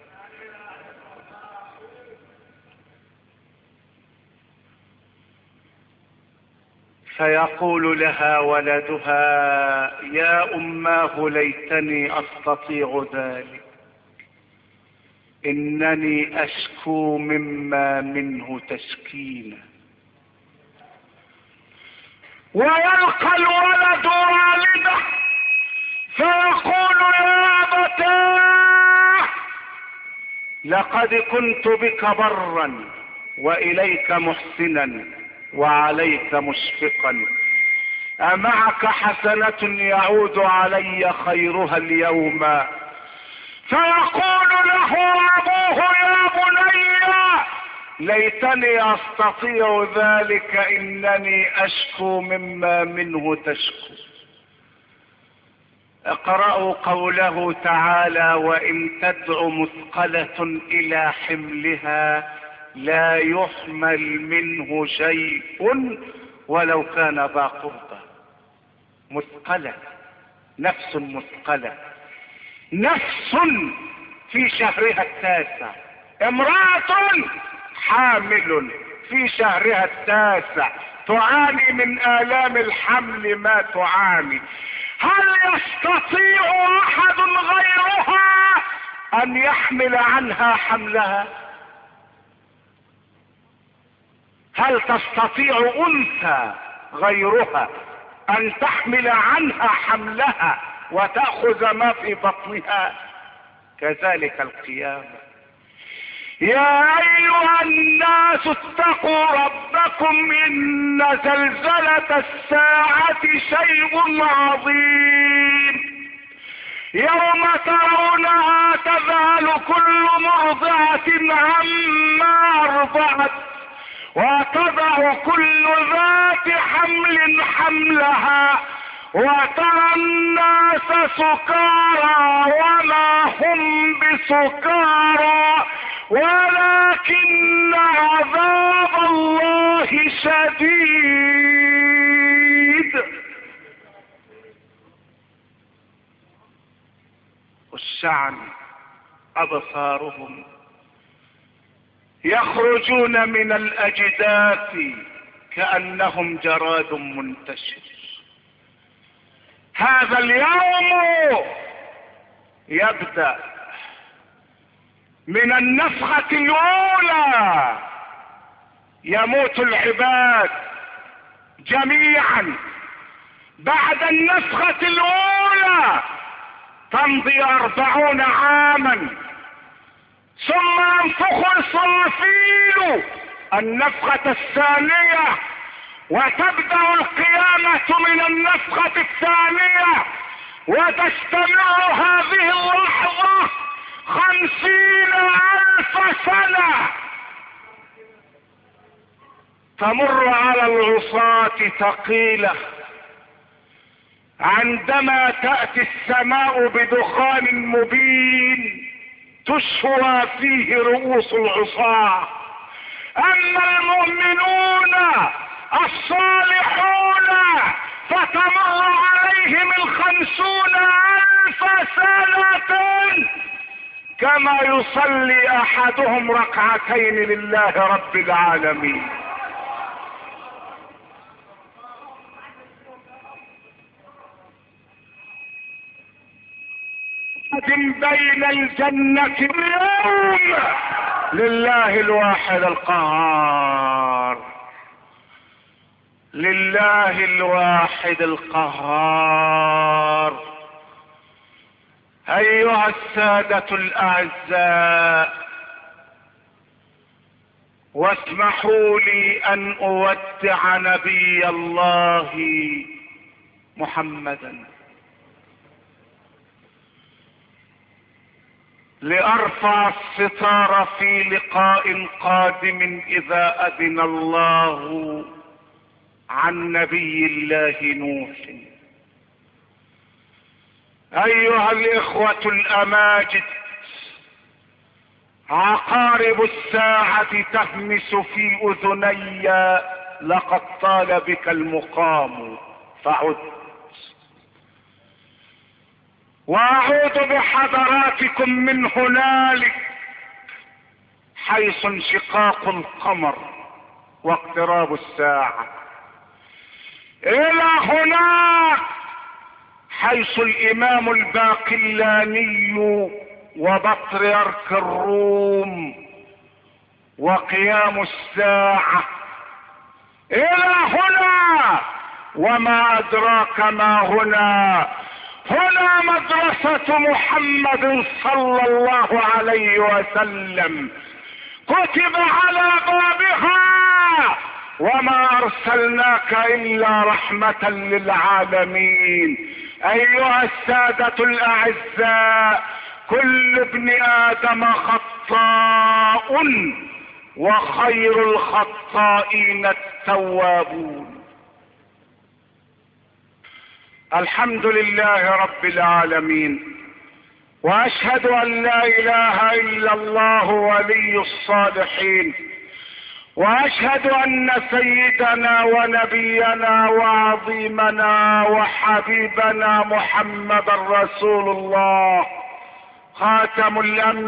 فيقول لها ولدها: يا أماه ليتني أستطيع ذلك، إنني أشكو مما منه تشكينا. ويلقى الولد والده فيقول: يا أبتاه، لقد كنت بك برا وإليك محسنا وعليك مشفقا، أمعك حسنة يعود علي خيرها اليوم؟ فيقول له أبوه: يا بني، ليتني أستطيع ذلك، إنني أشكو مما منه تشكو. اقرأوا قوله تعالى: وإن تدع مثقلة إلى حملها لا يحمل منه شيء ولو كان ذا قربى. مثقلة، نفس مثقلة، نفس في شهرها التاسع، امرأة حامل في شهرها التاسع تعاني من آلام الحمل ما تعاني. هل يستطيع أحد غيرها أن يحمل عنها حملها؟ هل تستطيع أنثى غيرها أن تحمل عنها حملها وتأخذ ما في بطنها؟ كذلك القيامة. يا ايها الناس اتقوا ربكم ان زلزلة الساعة شيء عظيم يوم ترونها تذهل كل مرضعة عما ارضعت وتضع كل ذات حمل حملها وترى الناس سكارى وما هم بسكارى ولكن عذاب الله شديد. والشعن أبصارهم يخرجون من الأجداث كأنهم جراد منتشر. هذا اليوم يبدأ من النفخة الأولى، يموت العباد جميعا. بعد النفخة الأولى تمضي أربعون عاما ثم ينفخ إسرافيل النفخة الثانية وتبدأ القيامة من النفخة الثانية وتستمر هذه اللحظة خمسين ألف سنة. تمر على العصاة ثقيلة عندما تأتي السماء بدخان مبين تشوى فيه رؤوس العصاة. أما المؤمنون الصالحون فتمر عليهم الخمسون ألف سنة كما يصلي أحدهم ركعتين لله رب العالمين. بين الجنة اليوم لله الواحد القهار، لله الواحد القهار. ايها السادة الاعزاء، واسمحوا لي ان اودع نبي الله محمدا لارفع الستار في لقاء قادم اذا اذن الله عن نبي الله نوح. ايها الاخوة الاماجد، عقارب الساعة تهمس في اذني لقد طال بك المقام فعد. واعود بحضراتكم من هنالك حيث انشقاق القمر واقتراب الساعة الى هناك حيث الامام الباقلاني وبطريرك الروم وقيام الساعة الى هنا. وما ادراك ما هنا؟ هنا مدرسة محمد صلى الله عليه وسلم كتب على بابها وما ارسلناك الا رحمة للعالمين. ايها السادة الاعزاء، كل ابن ادم خطاء وخير الخطائين التوابون. الحمد لله رب العالمين، واشهد ان لا اله الا الله ولي الصالحين، واشهد ان سيدنا ونبينا وعظيمنا وحبيبنا محمد رسول الله خاتم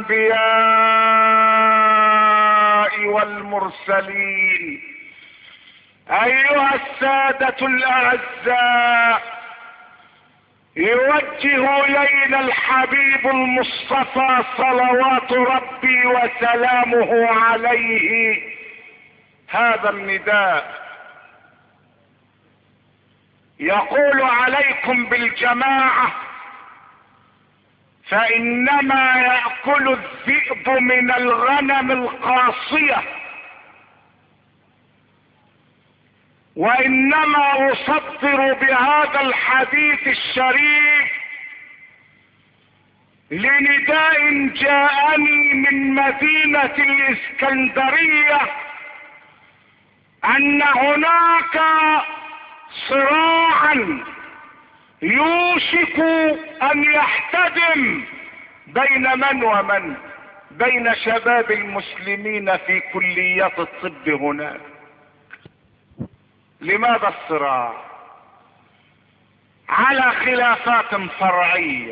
الانبياء والمرسلين. ايها السادة الاعزاء، يوجه الينا الحبيب المصطفى صلوات ربي وسلامه عليه هذا النداء، يقول عليكم بالجماعة فإنما يأكل الذئب من الغنم القاصية، وإنما أصدر بهذا الحديث الشريف لنداء جاءني من مدينة الإسكندرية أن هناك صراعا يوشك أن يحتدم بين من ومن، بين شباب المسلمين في كليات الطب هناك. لماذا الصراع؟ على خلافات فرعية،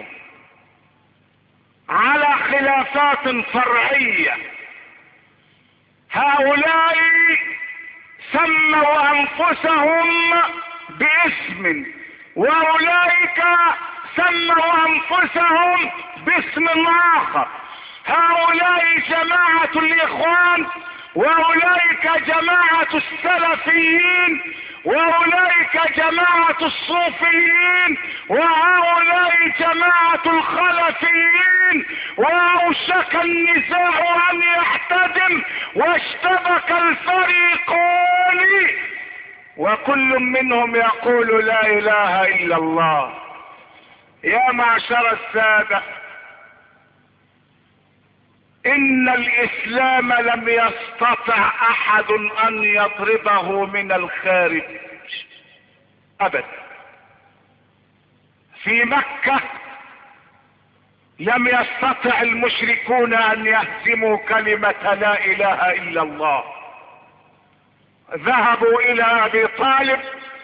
على خلافات فرعية. هؤلاء سموا أنفسهم باسم، وأولئك سموا أنفسهم باسم آخر. هؤلاء جماعة الإخوان، وأولئك جماعة السلفيين، وأولئك جماعة الصوفيين، وهؤلاء جماعة الخلفيين. وأوشك النزاع أن يحتدم، واشتبك الفريقان، وكل منهم يقول لا إله إلا الله. يا معشر السادة، إن الإسلام لم يستطع أحد أن يضربه من الخارج أبدا. في مكة لم يستطع المشركون أن يهزموا كلمة لا إله إلا الله. ذهبوا إلى أبي طالب: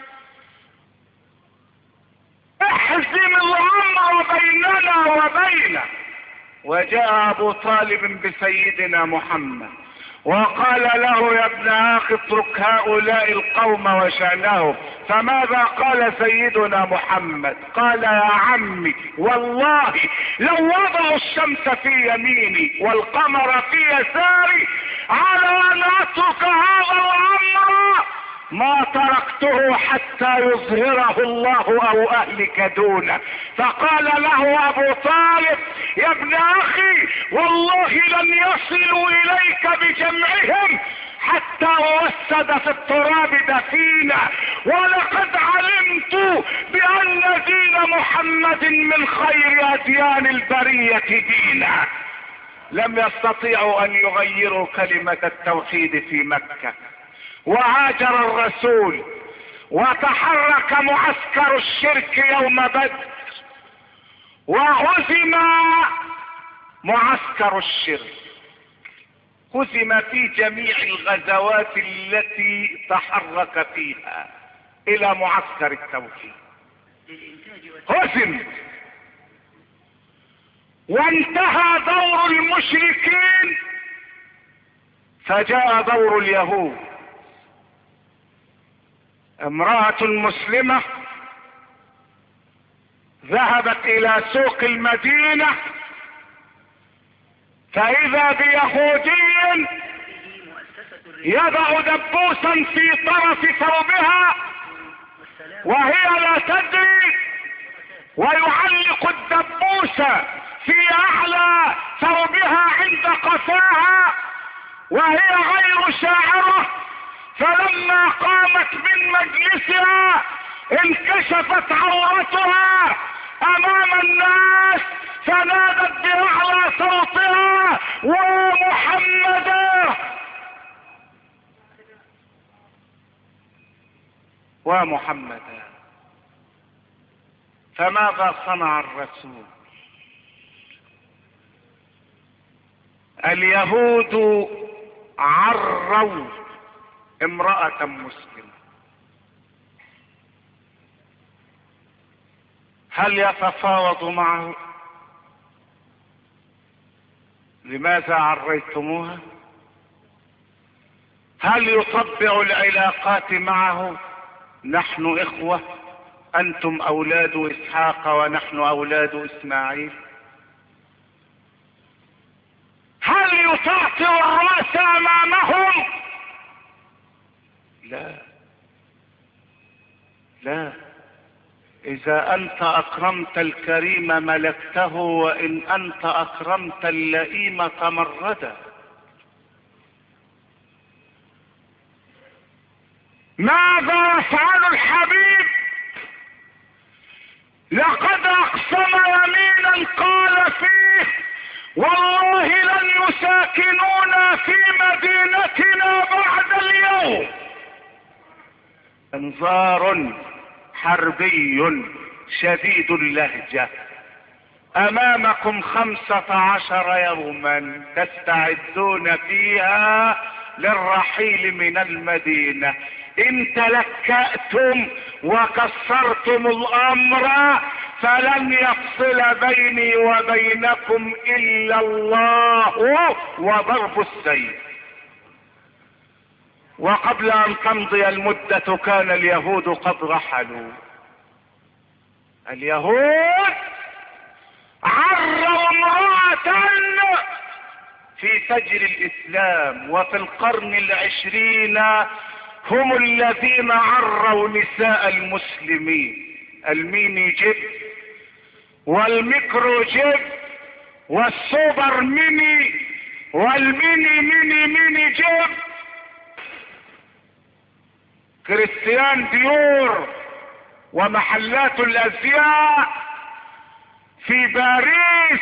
احزم الأمر بيننا وبينه. وجاء أبو طالب بسيدنا محمد وقال له: يا ابن أخي اترك هؤلاء القوم وشأنهم. فماذا قال سيدنا محمد؟ قال: يا عمي، والله لو وضعوا الشمس في يميني والقمر في يساري على أن أترك هذا الأمر ما تركته حتى يظهره الله أو أهلك دونه. فقال له أبو طالب: يا ابن أخي، والله لن يصلوا إليك بجمعهم حتى وسد في التراب دفينا، ولقد علمت بأن دين محمد من خير أديان البرية دينا. لم يستطيعوا أن يغيروا كلمة التوحيد في مكة. وهاجر الرسول وتحرك معسكر الشرك يوم بدر، وهزم معسكر الشرك، هزم في جميع الغزوات التي تحرك فيها الى معسكر التوحيد. هزم، وانتهى دور المشركين، فجاء دور اليهود. امرأة مسلمة ذهبت الى سوق المدينة، فاذا بيهودي يضع دبوسا في طرف ثوبها وهي لا تدري، ويعلق الدبوس في اعلى ثوبها عند قفاها وهي غير شاعرة. فلما قامت من مجلسها انكشفت عورتها امام الناس، فنادت باعلى صوتها: ومحمدا، ومحمدا. فماذا صنع الرسول؟ اليهود عروا امرأة مسلمة، هل يتفاوض معه؟ لماذا عريتموها؟ هل يطبع العلاقات معه؟ نحن إخوة، أنتم أولاد إسحاق ونحن أولاد إسماعيل. هل يطاطئ الرأس أمامهم؟ لا لا. اذا انت اكرمت الكريم ملكته، وان انت اكرمت اللئيم تمردا. ماذا يفعل الحبيب؟ لقد اقسم يمينا قال فيه والله لن يساكنونا في مدينتنا بعد اليوم. انذار حربي شديد اللهجة. امامكم خمسة عشر يوما تستعدون فيها للرحيل من المدينة. ان تلكأتم وكسرتم الامر فلن يفصل بيني وبينكم الا الله وضرب السيف. وقبل ان تمضي المدة كان اليهود قد رحلوا. اليهود عروا امرأة في فجر الاسلام وفي القرن العشرين هم الذين عروا نساء المسلمين. الميني جيب والميكرو جيب والسوبر ميني والميني ميني ميني جيب، كريستيان ديور ومحلات الازياء في باريس.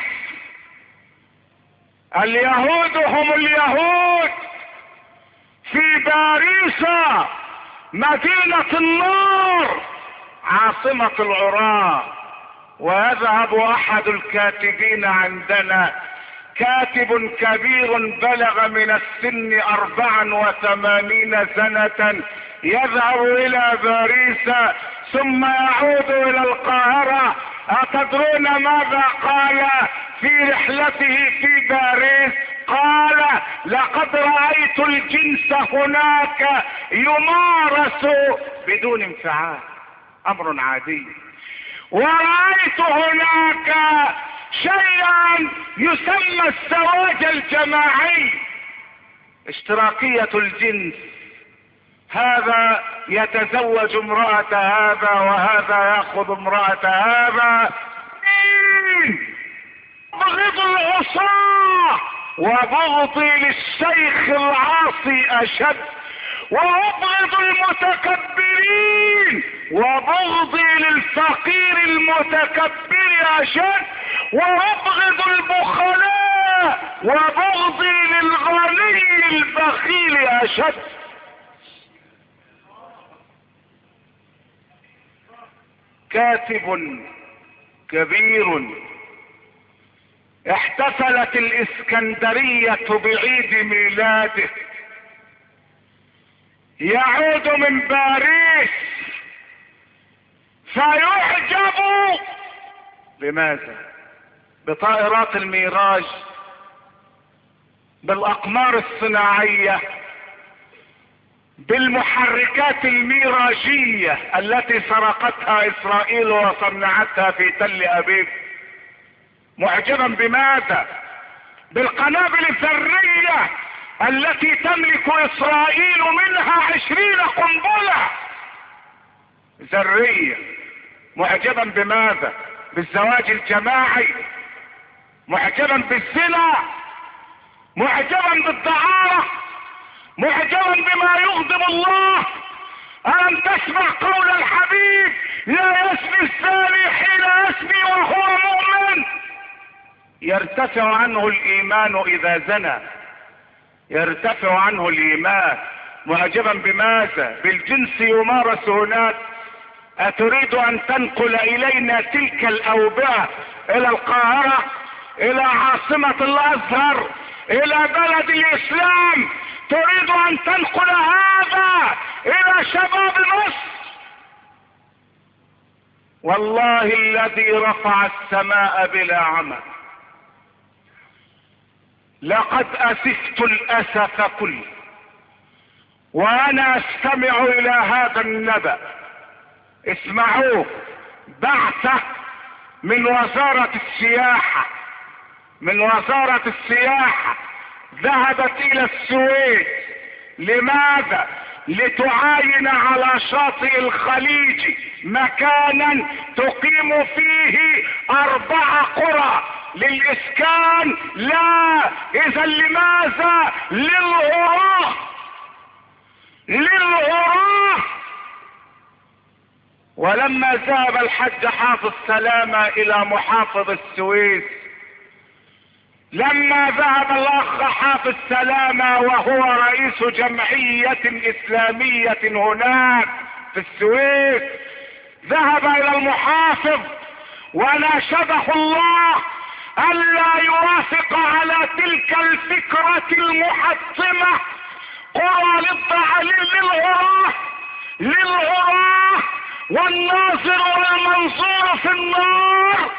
اليهود هم اليهود في باريس مدينة النار عاصمة العراة. ويذهب احد الكاتبين عندنا، كاتب كبير بلغ من السن اربعا وثمانين سنة، يذهب الى باريس ثم يعود الى القاهرة. اتدرون ماذا قال في رحلته في باريس؟ قال لقد رأيت الجنس هناك يمارس بدون انفعال، امر عادي. ورأيت هناك شيئا يسمى الزواج الجماعي، اشتراكية الجنس. هذا يتزوج امرأة هذا وهذا يأخذ امرأة هذا. بغض العصاة وبغضي للشيخ العاصي اشد، وابغض المتكبرين وبغضي للفقير المتكبر اشد، وابغض البخلاء وبغضي للغني البخيل اشد. كاتب كبير احتفلت الاسكندرية بعيد ميلاده، يعود من باريس فيعجب. لماذا؟ بطائرات الميراج، بالاقمار الصناعية، بالمحركات الميراجية التي سرقتها اسرائيل وصنعتها في تل ابيب. معجبا بماذا؟ بالقنابل الذرية التي تملك اسرائيل منها عشرين قنبلة ذرية. معجبا بماذا؟ بالزواج الجماعي، معجبا بالزنا، معجبا بالدعارة، معجبا بما يغضب الله. ألم تسمع قول الحبيب لا يسمي الزاني حين يسمي وهو مؤمن؟ يرتفع عنه الايمان اذا زنى، يرتفع عنه الايمان. معجبا بماذا؟ بالجنس يمارس هناك. اتريد ان تنقل الينا تلك الاوبئة الى القاهرة، الى عاصمة الازهر، الى بلد الاسلام؟ تريد ان تنقل هذا الى شباب مصر؟ والله الذي رفع السماء بلا عمل لقد اسفت الاسف كله وانا استمع الى هذا النبأ. اسمعوه. بعثة من وزارة السياحة، من وزارة السياحة ذهبت الى السويس. لماذا؟ لتعاين على شاطئ الخليج مكانا تقيم فيه اربع قرى للاسكان. لا، اذا لماذا؟ للغراه، للغراه. ولما ذهب الحج حافظ سلامة الى محافظ السويس، لما ذهب الاخ حافظ سلامة وهو رئيس جمعية اسلامية هناك في السويس، ذهب الى المحافظ وناشده الله الا يوافق على تلك الفكرة المحطمة قرى للضعيف للغراه، للغراه والناظر والمنظور في النار.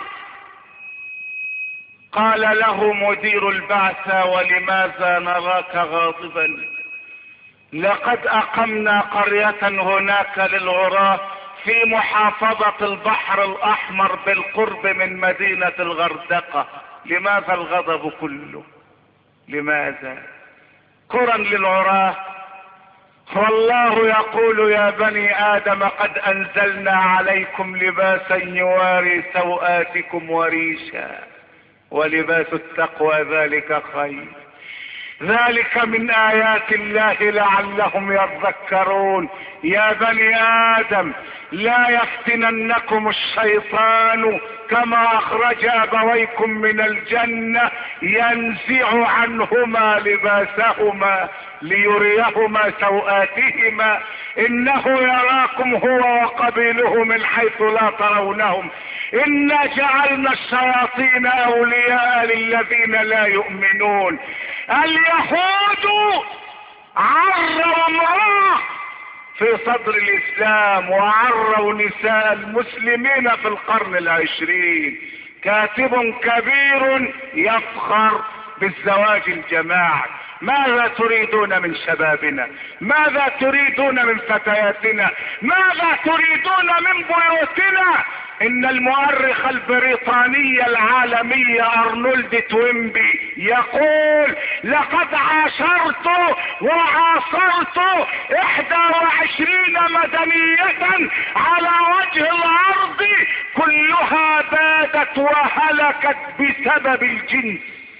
قال له مدير البعثة: ولماذا نراك غاضبا؟ لقد اقمنا قرية هناك للغراه في محافظة البحر الاحمر بالقرب من مدينة الغردقة، لماذا الغضب كله؟ لماذا؟ كرا للغراه. والله يقول: يا بني ادم قد انزلنا عليكم لباسا يواري سوآتكم وريشا ولباس التقوى ذلك خير، ذلك من ايات الله لعلهم يذكرون. يا بني ادم لا يفتننكم الشيطان كما اخرج ابويكم من الجنة ينزع عنهما لباسهما ليريهما سوآتهما انه يراكم هو وقبيله من حيث لا ترونهم انا جعلنا الشياطين اولياء للذين لا يؤمنون. اليهود عروا امرأة في صدر الاسلام وعروا نساء المسلمين في القرن العشرين. كاتب كبير يفخر بالزواج الجماعي. ماذا تريدون من شبابنا؟ ماذا تريدون من فتياتنا؟ ماذا تريدون من بيوتنا؟ ان المؤرخ البريطاني العالمي ارنولد توينبي يقول: لقد عاشرت وعاصرت احدى وعشرين مدنية على وجه الارض كلها بادت وهلكت بسبب الجنس.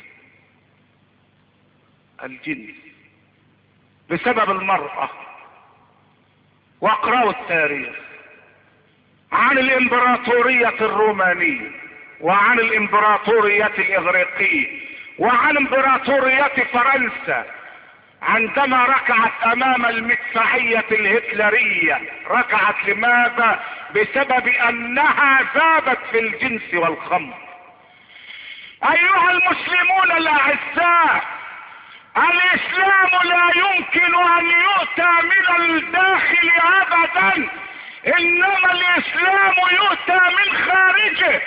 الجنس بسبب المرأة. واقرأوا التاريخ عن الامبراطورية الرومانية وعن الامبراطورية الاغريقية وعن امبراطورية فرنسا عندما ركعت امام المدفعية الهتلرية. ركعت لماذا؟ بسبب انها ذابت في الجنس والخمر. ايها المسلمون الاعزاء، الاسلام لا يمكن ان يؤتى من الداخل ابدا، انما الاسلام يؤتى من خارجه.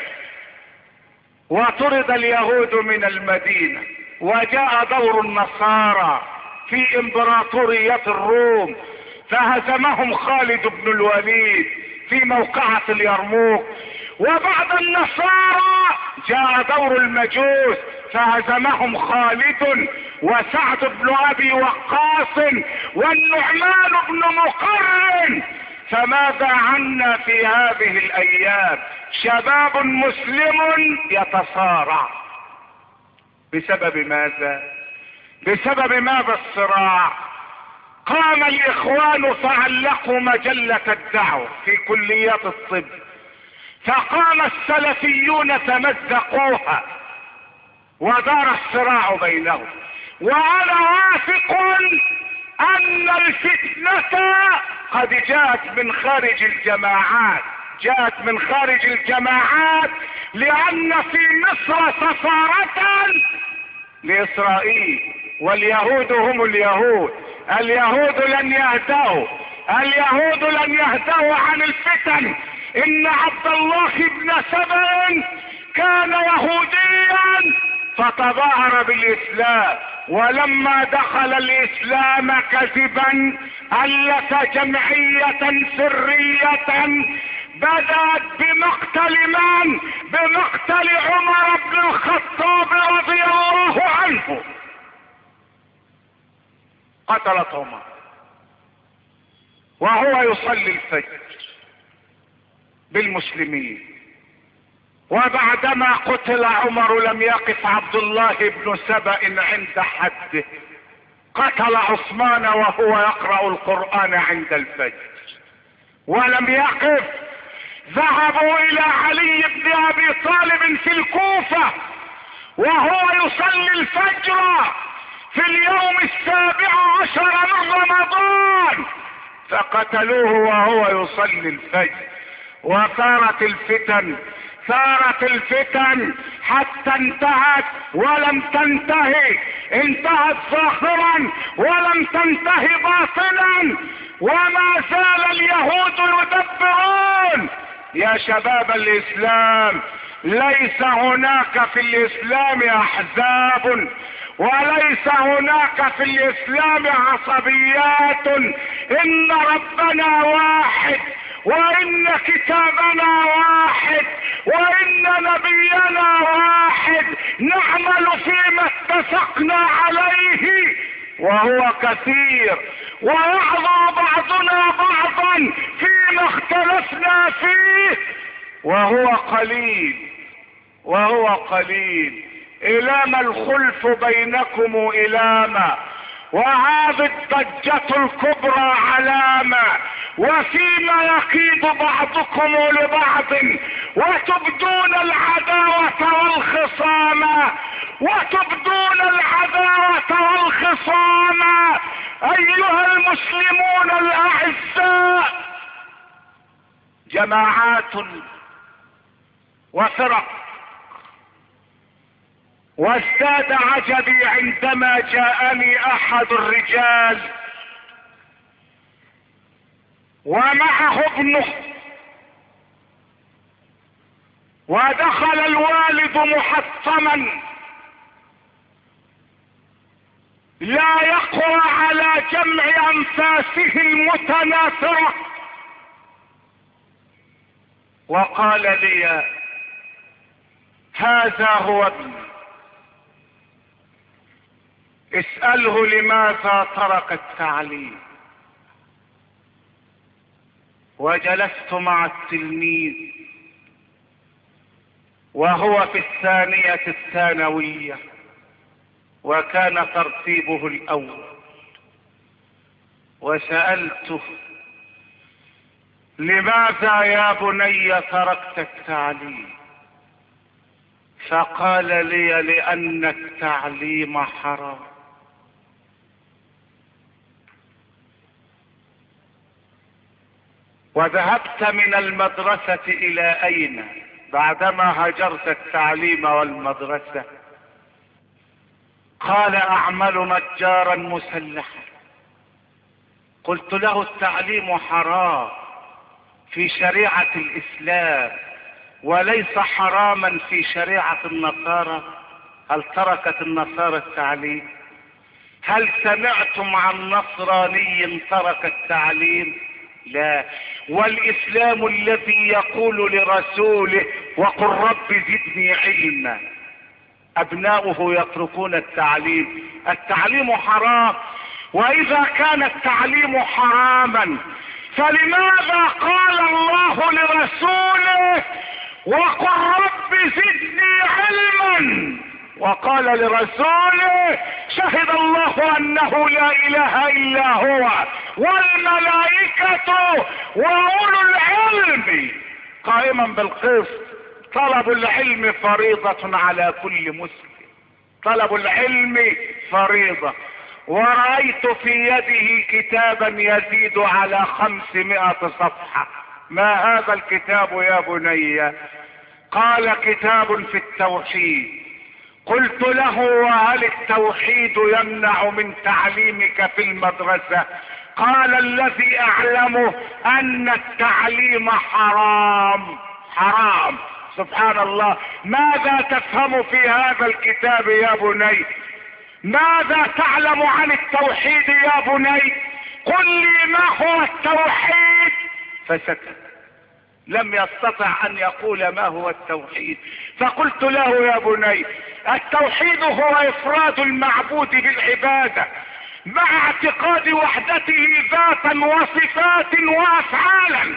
وطرد اليهود من المدينة وجاء دور النصارى في امبراطورية الروم فهزمهم خالد بن الوليد في موقعة اليرموك. وبعد النصارى جاء دور المجوس فهزمهم خالد وسعد بن ابي وقاص والنعمان بن مقرن. فماذا عنا في هذه الايام؟ شباب مسلم يتصارع بسبب ماذا؟ بسبب ماذا الصراع؟ قام الاخوان فعلقوا مجلة الدعوة في كليات الطب، فقام السلفيون فمزقوها ودار الصراع بينهم. وانا واثق ان الفتنة قد جاءت من خارج الجماعات، جاءت من خارج الجماعات لان في مصر سفارة لاسرائيل، واليهود هم اليهود. اليهود لن يهدأوا، اليهود لن يهدأوا عن الفتن. ان عبد الله بن سبأ كان يهوديا فتظاهر بالاسلام، ولما دخل الاسلام كذبا الف جمعية سرية بدأت بمقتل من؟ بمقتل عمر بن الخطاب رضي الله عنه. قتلت عمر وهو يصلي الفجر بالمسلمين. وبعدما قتل عمر لم يقف عبد الله بن سبأ عند حده، قتل عثمان وهو يقرأ القرآن عند الفجر. ولم يقف، ذهبوا الى علي بن ابي طالب في الكوفة وهو يصلي الفجر في اليوم السابع عشر من رمضان، فقتلوه وهو يصلي الفجر. وثارت الفتن، ثارت الفتن حتى انتهت ولم تنتهي، انتهت ظاهرا ولم تنتهي باطنا، وما زال اليهود يدبرون. يا شباب الاسلام، ليس هناك في الاسلام احزاب، وليس هناك في الاسلام عصبيات. ان ربنا واحد، وان كتابنا واحد، وان نبينا واحد، نعمل فيما اتفقنا عليه وهو كثير، ويعظى بعضنا بعضا فيما اختلفنا فيه وهو قليل، وهو قليل. إلام الخلف بينكم إلاما، وهذه الضجة الكبرى علامة، وفيما يكيد بعضكم لبعض، وتبدون العداوة والخصام، وتبدون العداوة والخصام. أيها المسلمون الأعزاء، جماعات وفرق، وازداد عجبي عندما جاءني احد الرجال ومعه ابنه، ودخل الوالد محطما لا يقوى على جمع انفاسه المتناثرة، وقال لي: هذا هو ابني، اسأله لماذا ترك التعليم. وجلست مع التلميذ وهو في الثانية الثانوية، وكان ترتيبه الأول، وسألته: لماذا يا بني تركت التعليم؟ فقال لي: لأن التعليم حرام. وذهبت من المدرسة إلى أين بعدما هجرت التعليم والمدرسة؟ قال: أعمل نجارا مسلحا. قلت له: التعليم حرام في شريعة الإسلام وليس حراما في شريعة النصارى. هل تركت النصارى التعليم؟ هل سمعتم عن نصراني ترك التعليم؟ لا. والإسلام الذي يقول لرسوله: وقل رب زدني علما، أبناؤه يتركون التعليم. التعليم حرام، وإذا كان التعليم حراما فلماذا قال الله لرسوله: وقل رب زدني علما؟ وقال لرسوله: شهد الله انه لا اله الا هو والملائكة واولو العلم قائما بالقسط. طلب العلم فريضة على كل مسلم، طلب العلم فريضة. ورأيت في يده كتابا يزيد على خمسمائة صفحة. ما هذا الكتاب يا بني؟ قال: كتاب في التوحيد. قلت له: وهل التوحيد يمنع من تعليمك في المدرسة؟ قال: الذي اعلمه ان التعليم حرام. حرام. سبحان الله. ماذا تفهم في هذا الكتاب يا بني؟ ماذا تعلم عن التوحيد يا بني؟ قل لي ما هو التوحيد. فسكت، لم يستطع ان يقول ما هو التوحيد. فقلت له: يا بني، التوحيد هو افراد المعبود بالعبادة، مع اعتقاد وحدته ذاتا وصفات وافعالا.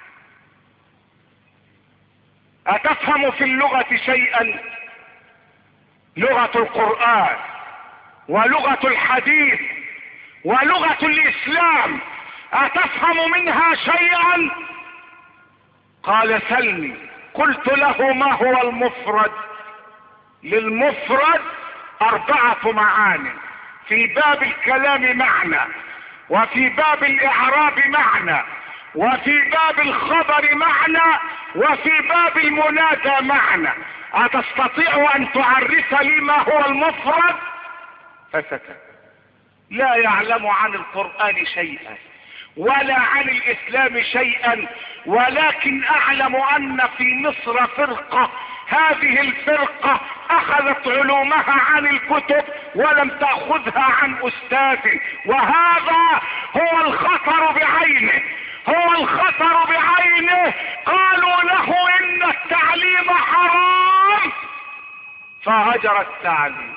اتفهم في اللغة شيئا؟ لغة القرآن ولغة الحديث ولغة الاسلام اتفهم منها شيئا؟ قال سلني. قلت له ما هو المفرد؟ للمفرد اربعة معاني: في باب الكلام معنى، وفي باب الاعراب معنى، وفي باب الخبر معنى، وفي باب المنادى معنى. اتستطيع ان تعرف لي ما هو المفرد؟ فسكت. لا يعلم عن القرآن شيئا ولا عن الاسلام شيئا، ولكن اعلم ان في مصر فرقة، هذه الفرقة اخذت علومها عن الكتب ولم تأخذها عن استاذ، وهذا هو الخطر بعينه، هو الخطر بعينه. قالوا له ان التعليم حرام فهجر التعليم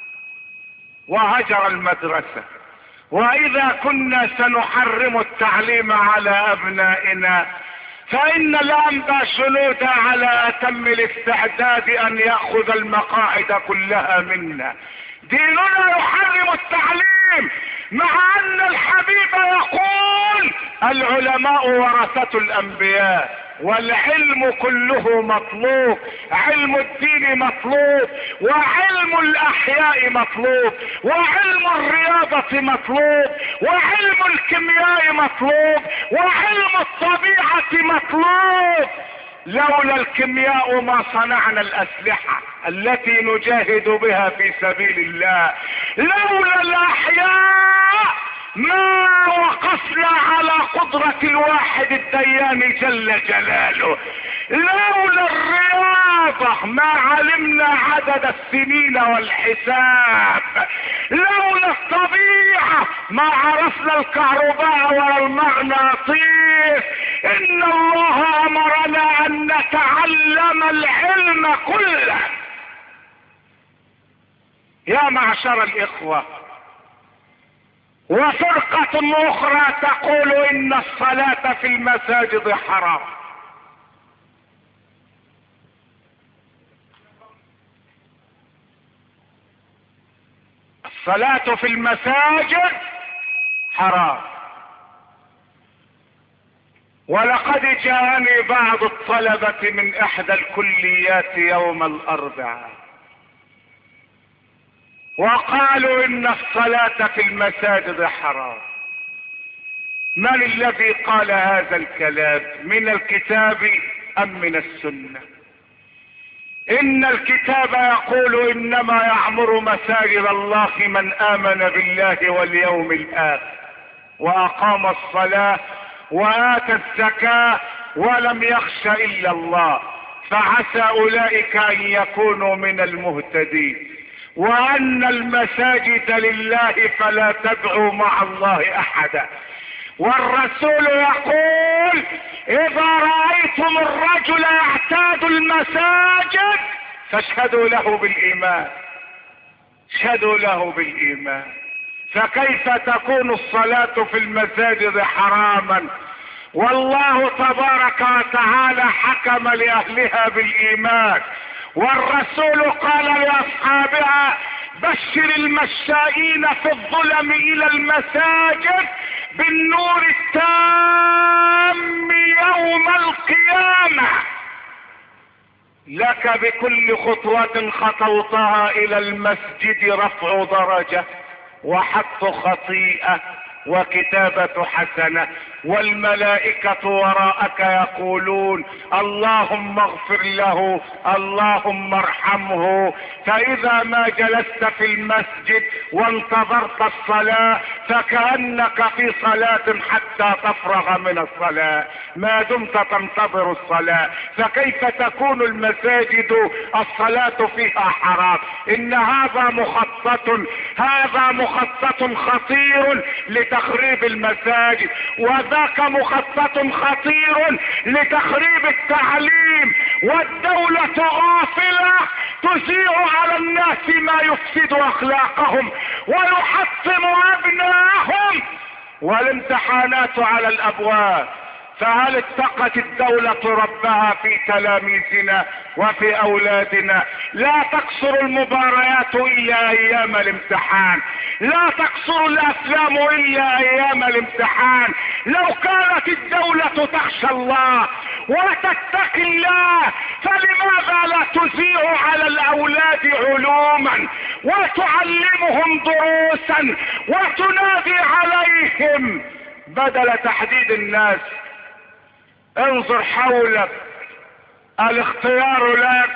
وهجر المدرسة. واذا كنا سنحرم التعليم على ابنائنا فان الانبا شنودة على اتم الاستعداد ان يأخذ المقاعد كلها منا. ديننا يحرم التعليم، مع ان الحبيب يقول العلماء ورثة الانبياء، والعلم كله مطلوب. علم الدين مطلوب، وعلم الاحياء مطلوب، وعلم الرياضة مطلوب، وعلم الكيمياء مطلوب، وعلم الطبيعة مطلوب. لولا الكيمياء ما صنعنا الاسلحة التي نجاهد بها في سبيل الله. لولا الاحياء ما وقفنا على قدرة الواحد الديان جل جلاله. لولا الرياضة ما علمنا عدد السنين والحساب. لولا الطبيعة ما عرفنا الكهرباء ولا المغناطيس. ان الله امرنا ان نتعلم العلم كله. يا معشر الاخوة، وفرقة اخرى تقول ان الصلاة في المساجد حرام. الصلاة في المساجد حرام. ولقد جاءني بعض الطلبة من احدى الكليات يوم الاربعاء وقالوا ان الصلاة في المساجد حرام. من الذي قال هذا الكلام؟ من الكتاب ام من السنة؟ ان الكتاب يقول انما يعمر مساجد الله من امن بالله واليوم الاخر واقام الصلاة واتى الزكاة ولم يخش الا الله، فعسى اولئك ان يكونوا من المهتدين. وان المساجد لله فلا تدعوا مع الله احدا. والرسول يقول اذا رأيتم الرجل يعتاد المساجد فاشهدوا له بالايمان، اشهدوا له بالايمان. فكيف تكون الصلاة في المساجد حراما والله تبارك وتعالى حكم لاهلها بالايمان؟ والرسول قال لاصحابها بشر المشائين في الظلم الى المساجد بالنور التام يوم القيامة. لك بكل خطوة خطوتها الى المسجد رفع درجة وحط خطيئة وكتابة حسنة، والملائكة وراءك يقولون اللهم اغفر له اللهم ارحمه. فاذا ما جلست في المسجد وانتظرت الصلاة فكأنك في صلاة حتى تفرغ من الصلاة ما دمت تنتظر الصلاة. فكيف تكون المساجد الصلاة فيها حرام؟ ان هذا مخطط، هذا مخطط خطير لتخريب المساجد، وذاك مخطط خطير لتخريب التعليم، والدولة غافلة تذيع على الناس ما يفسد اخلاقهم ويحطم ابنائهم، والامتحانات على الابواب. فهل اتقت الدولة ربها في تلاميذنا وفي اولادنا؟ لا تقصر المباريات الا ايام الامتحان، لا تقصر الافلام الا ايام الامتحان. لو كانت الدولة تخشى الله وتتقي الله فلماذا لا تذيع على الاولاد علوما وتعلمهم دروسا وتنادي عليهم بدل تحديد الناس؟ انظر حولك، الاختيار لك،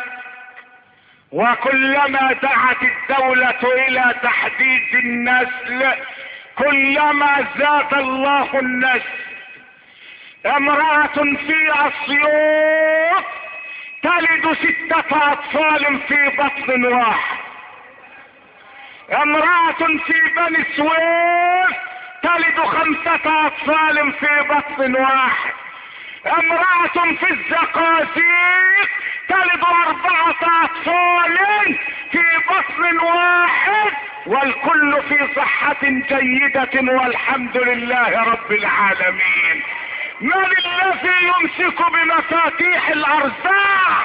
وكلما دعت الدولة الى تحديد النسل كلما زاد الله النسل. امرأة في اسيوط تلد ستة اطفال في بطن واحد، امرأة في بني سويف تلد خمسة اطفال في بطن واحد، امرأة في الزقازيق تلد اربعة اطفال في بطن واحد، والكل في صحة جيدة والحمد لله رب العالمين. من الذي يمسك بمفاتيح الارزاق؟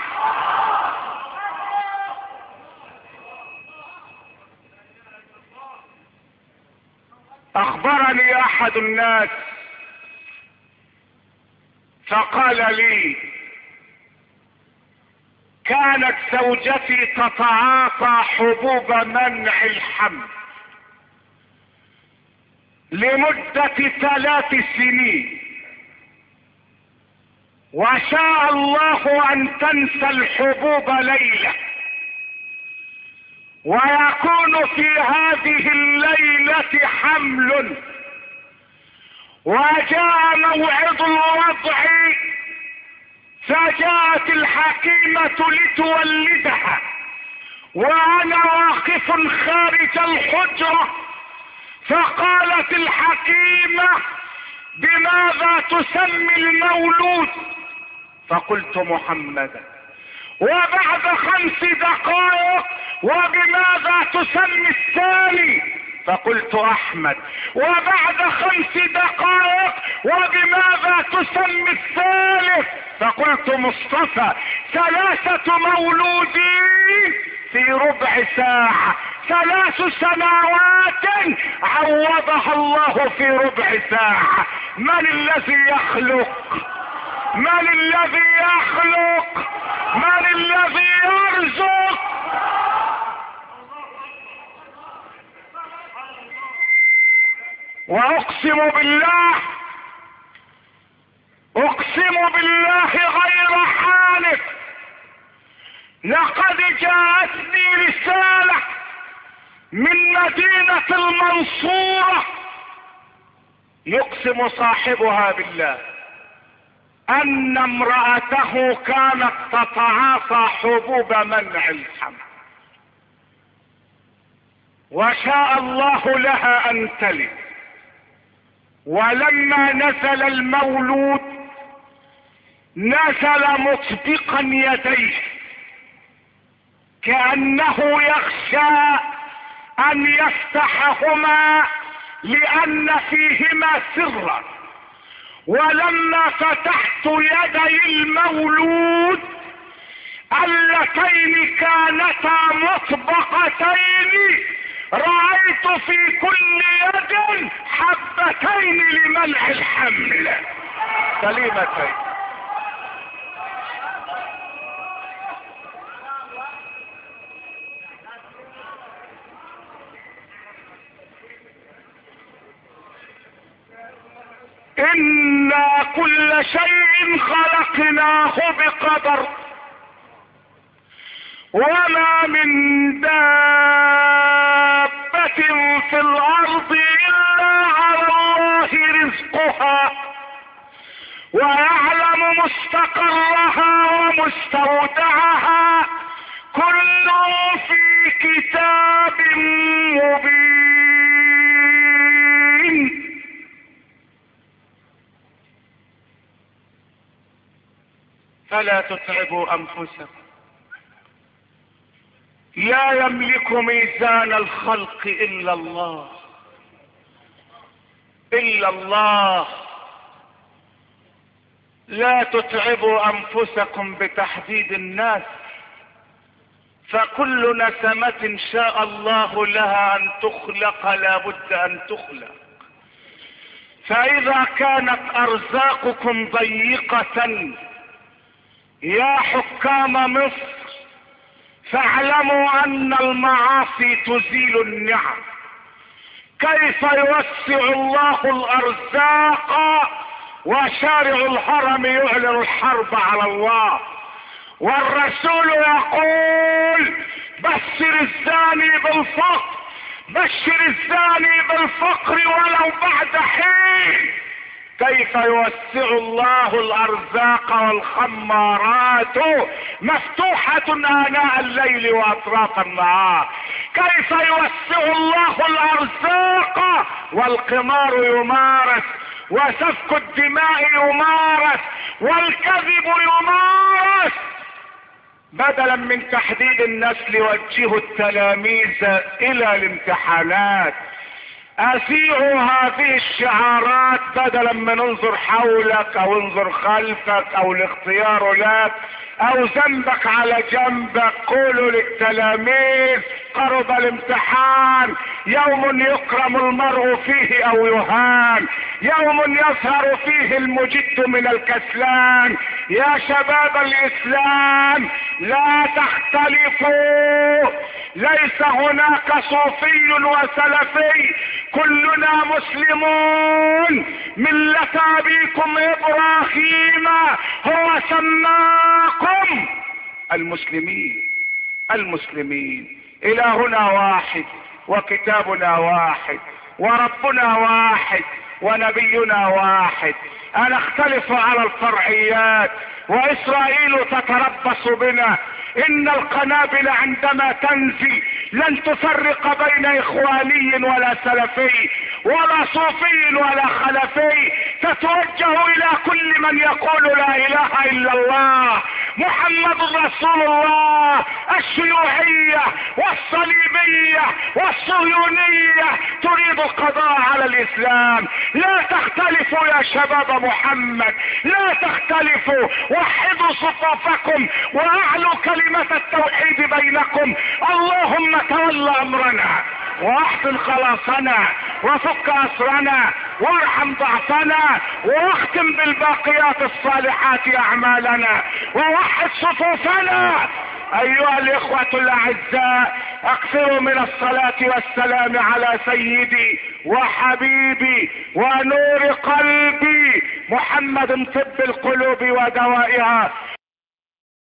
اخبرني احد الناس فقال لي كانت زوجتي تتعاطى حبوب منع الحمل لمدة ثلاث سنين، وشاء الله ان تنسى الحبوب ليلة، ويكون في هذه الليلة حمل، وجاء موعد الوضع فجاءت الحكيمة لتولدها، وانا واقف خارج الحجرة، فقالت الحكيمة بماذا تسمي المولود؟ فقلت محمدا. وبعد خمس دقائق وبماذا تسمي الثاني؟ فقلت احمد. وبعد خمس دقائق وبماذا تسمي الثالث؟ فقلت مصطفى. ثلاثة مولودين في ربع ساعة، ثلاث سنوات عوضها الله في ربع ساعة. من الذي يخلق؟ من الذي يخلق؟ من الذي يرزق؟ واقسم بالله اقسم بالله غير حالف، لقد جاءتني رسالة من مدينة المنصورة يقسم صاحبها بالله ان امرأته كانت تتعاطى حبوب منع الحمل، وشاء الله لها ان تلد، ولما نزل المولود نزل مطبقا يديه كأنه يخشى ان يفتحهما لان فيهما سرا. ولما فتحت يدي المولود اللتين كانتا مطبقتين رأيت في كل يد حبتين لمنع الحمل سليمتين. إنا كل شيء خلقناه بقدر، وما من دابة في الأرض إلا على الله رزقها ويعلم مستقرها ومستودعها، كل في كتاب مبين. فلا تتعبوا انفسكم. لا يملك ميزان الخلق الا الله، الا الله. لا تتعبوا انفسكم بتحديد الناس، فكل نسمة شاء الله لها ان تخلق لا بد ان تخلق. فاذا كانت ارزاقكم ضيقة يا حكام مصر فاعلموا ان المعاصي تزيل النعم. كيف يوسع الله الارزاق وشارع الحرم يعلن الحرب على الله، والرسول يقول بشر الزاني بالفقر، بشر الزاني بالفقر ولو بعد حين. كيف يوسع الله الارزاق والخمارات مفتوحة اناء الليل واطراف النهار؟ كيف يوسع الله الارزاق والقمار يمارس وسفك الدماء يمارس والكذب يمارس؟ بدلا من تحديد النسل وجهوا التلاميذ الى الامتحانات. اذيعوا هذه الشعارات بدلا من انظر حولك او انظر خلفك او الاختيار لك او ذنبك على جنبك. قولوا للتلاميذ قرب الامتحان، يوم يكرم المرء فيه او يهان، يوم يظهر فيه المجد من الكسلان. يا شباب الاسلام لا تختلفوا، ليس هناك صوفي وسلفي، كلنا مسلمون. ملة ابيكم ابراهيم هو سماكم المسلمين. المسلمين الهنا واحد وكتابنا واحد وربنا واحد ونبينا واحد. انا اختلف على الفرعيات واسرائيل تتربص بنا. ان القنابل عندما تنزل لن تفرق بين اخواني ولا سلفي ولا صوفي ولا خلفي، تتوجه الى كل من يقول لا اله الا الله محمد رسول الله. الشيوعية والصليبية والصهيونية تريد القضاء على الاسلام. لا تختلفوا يا شباب محمد، لا تختلفوا، وحدوا صفوفكم واعلوا كلمة التوحيد بينكم. اللهم تول امرنا واحسن خلاصنا وفك اسرنا وارحم ضعفنا واختم بالباقيات الصالحات اعمالنا ووحد صفوفنا. ايها الاخوة الاعزاء اكثروا من الصلاة والسلام على سيدي وحبيبي ونور قلبي محمد طب القلوب ودوائها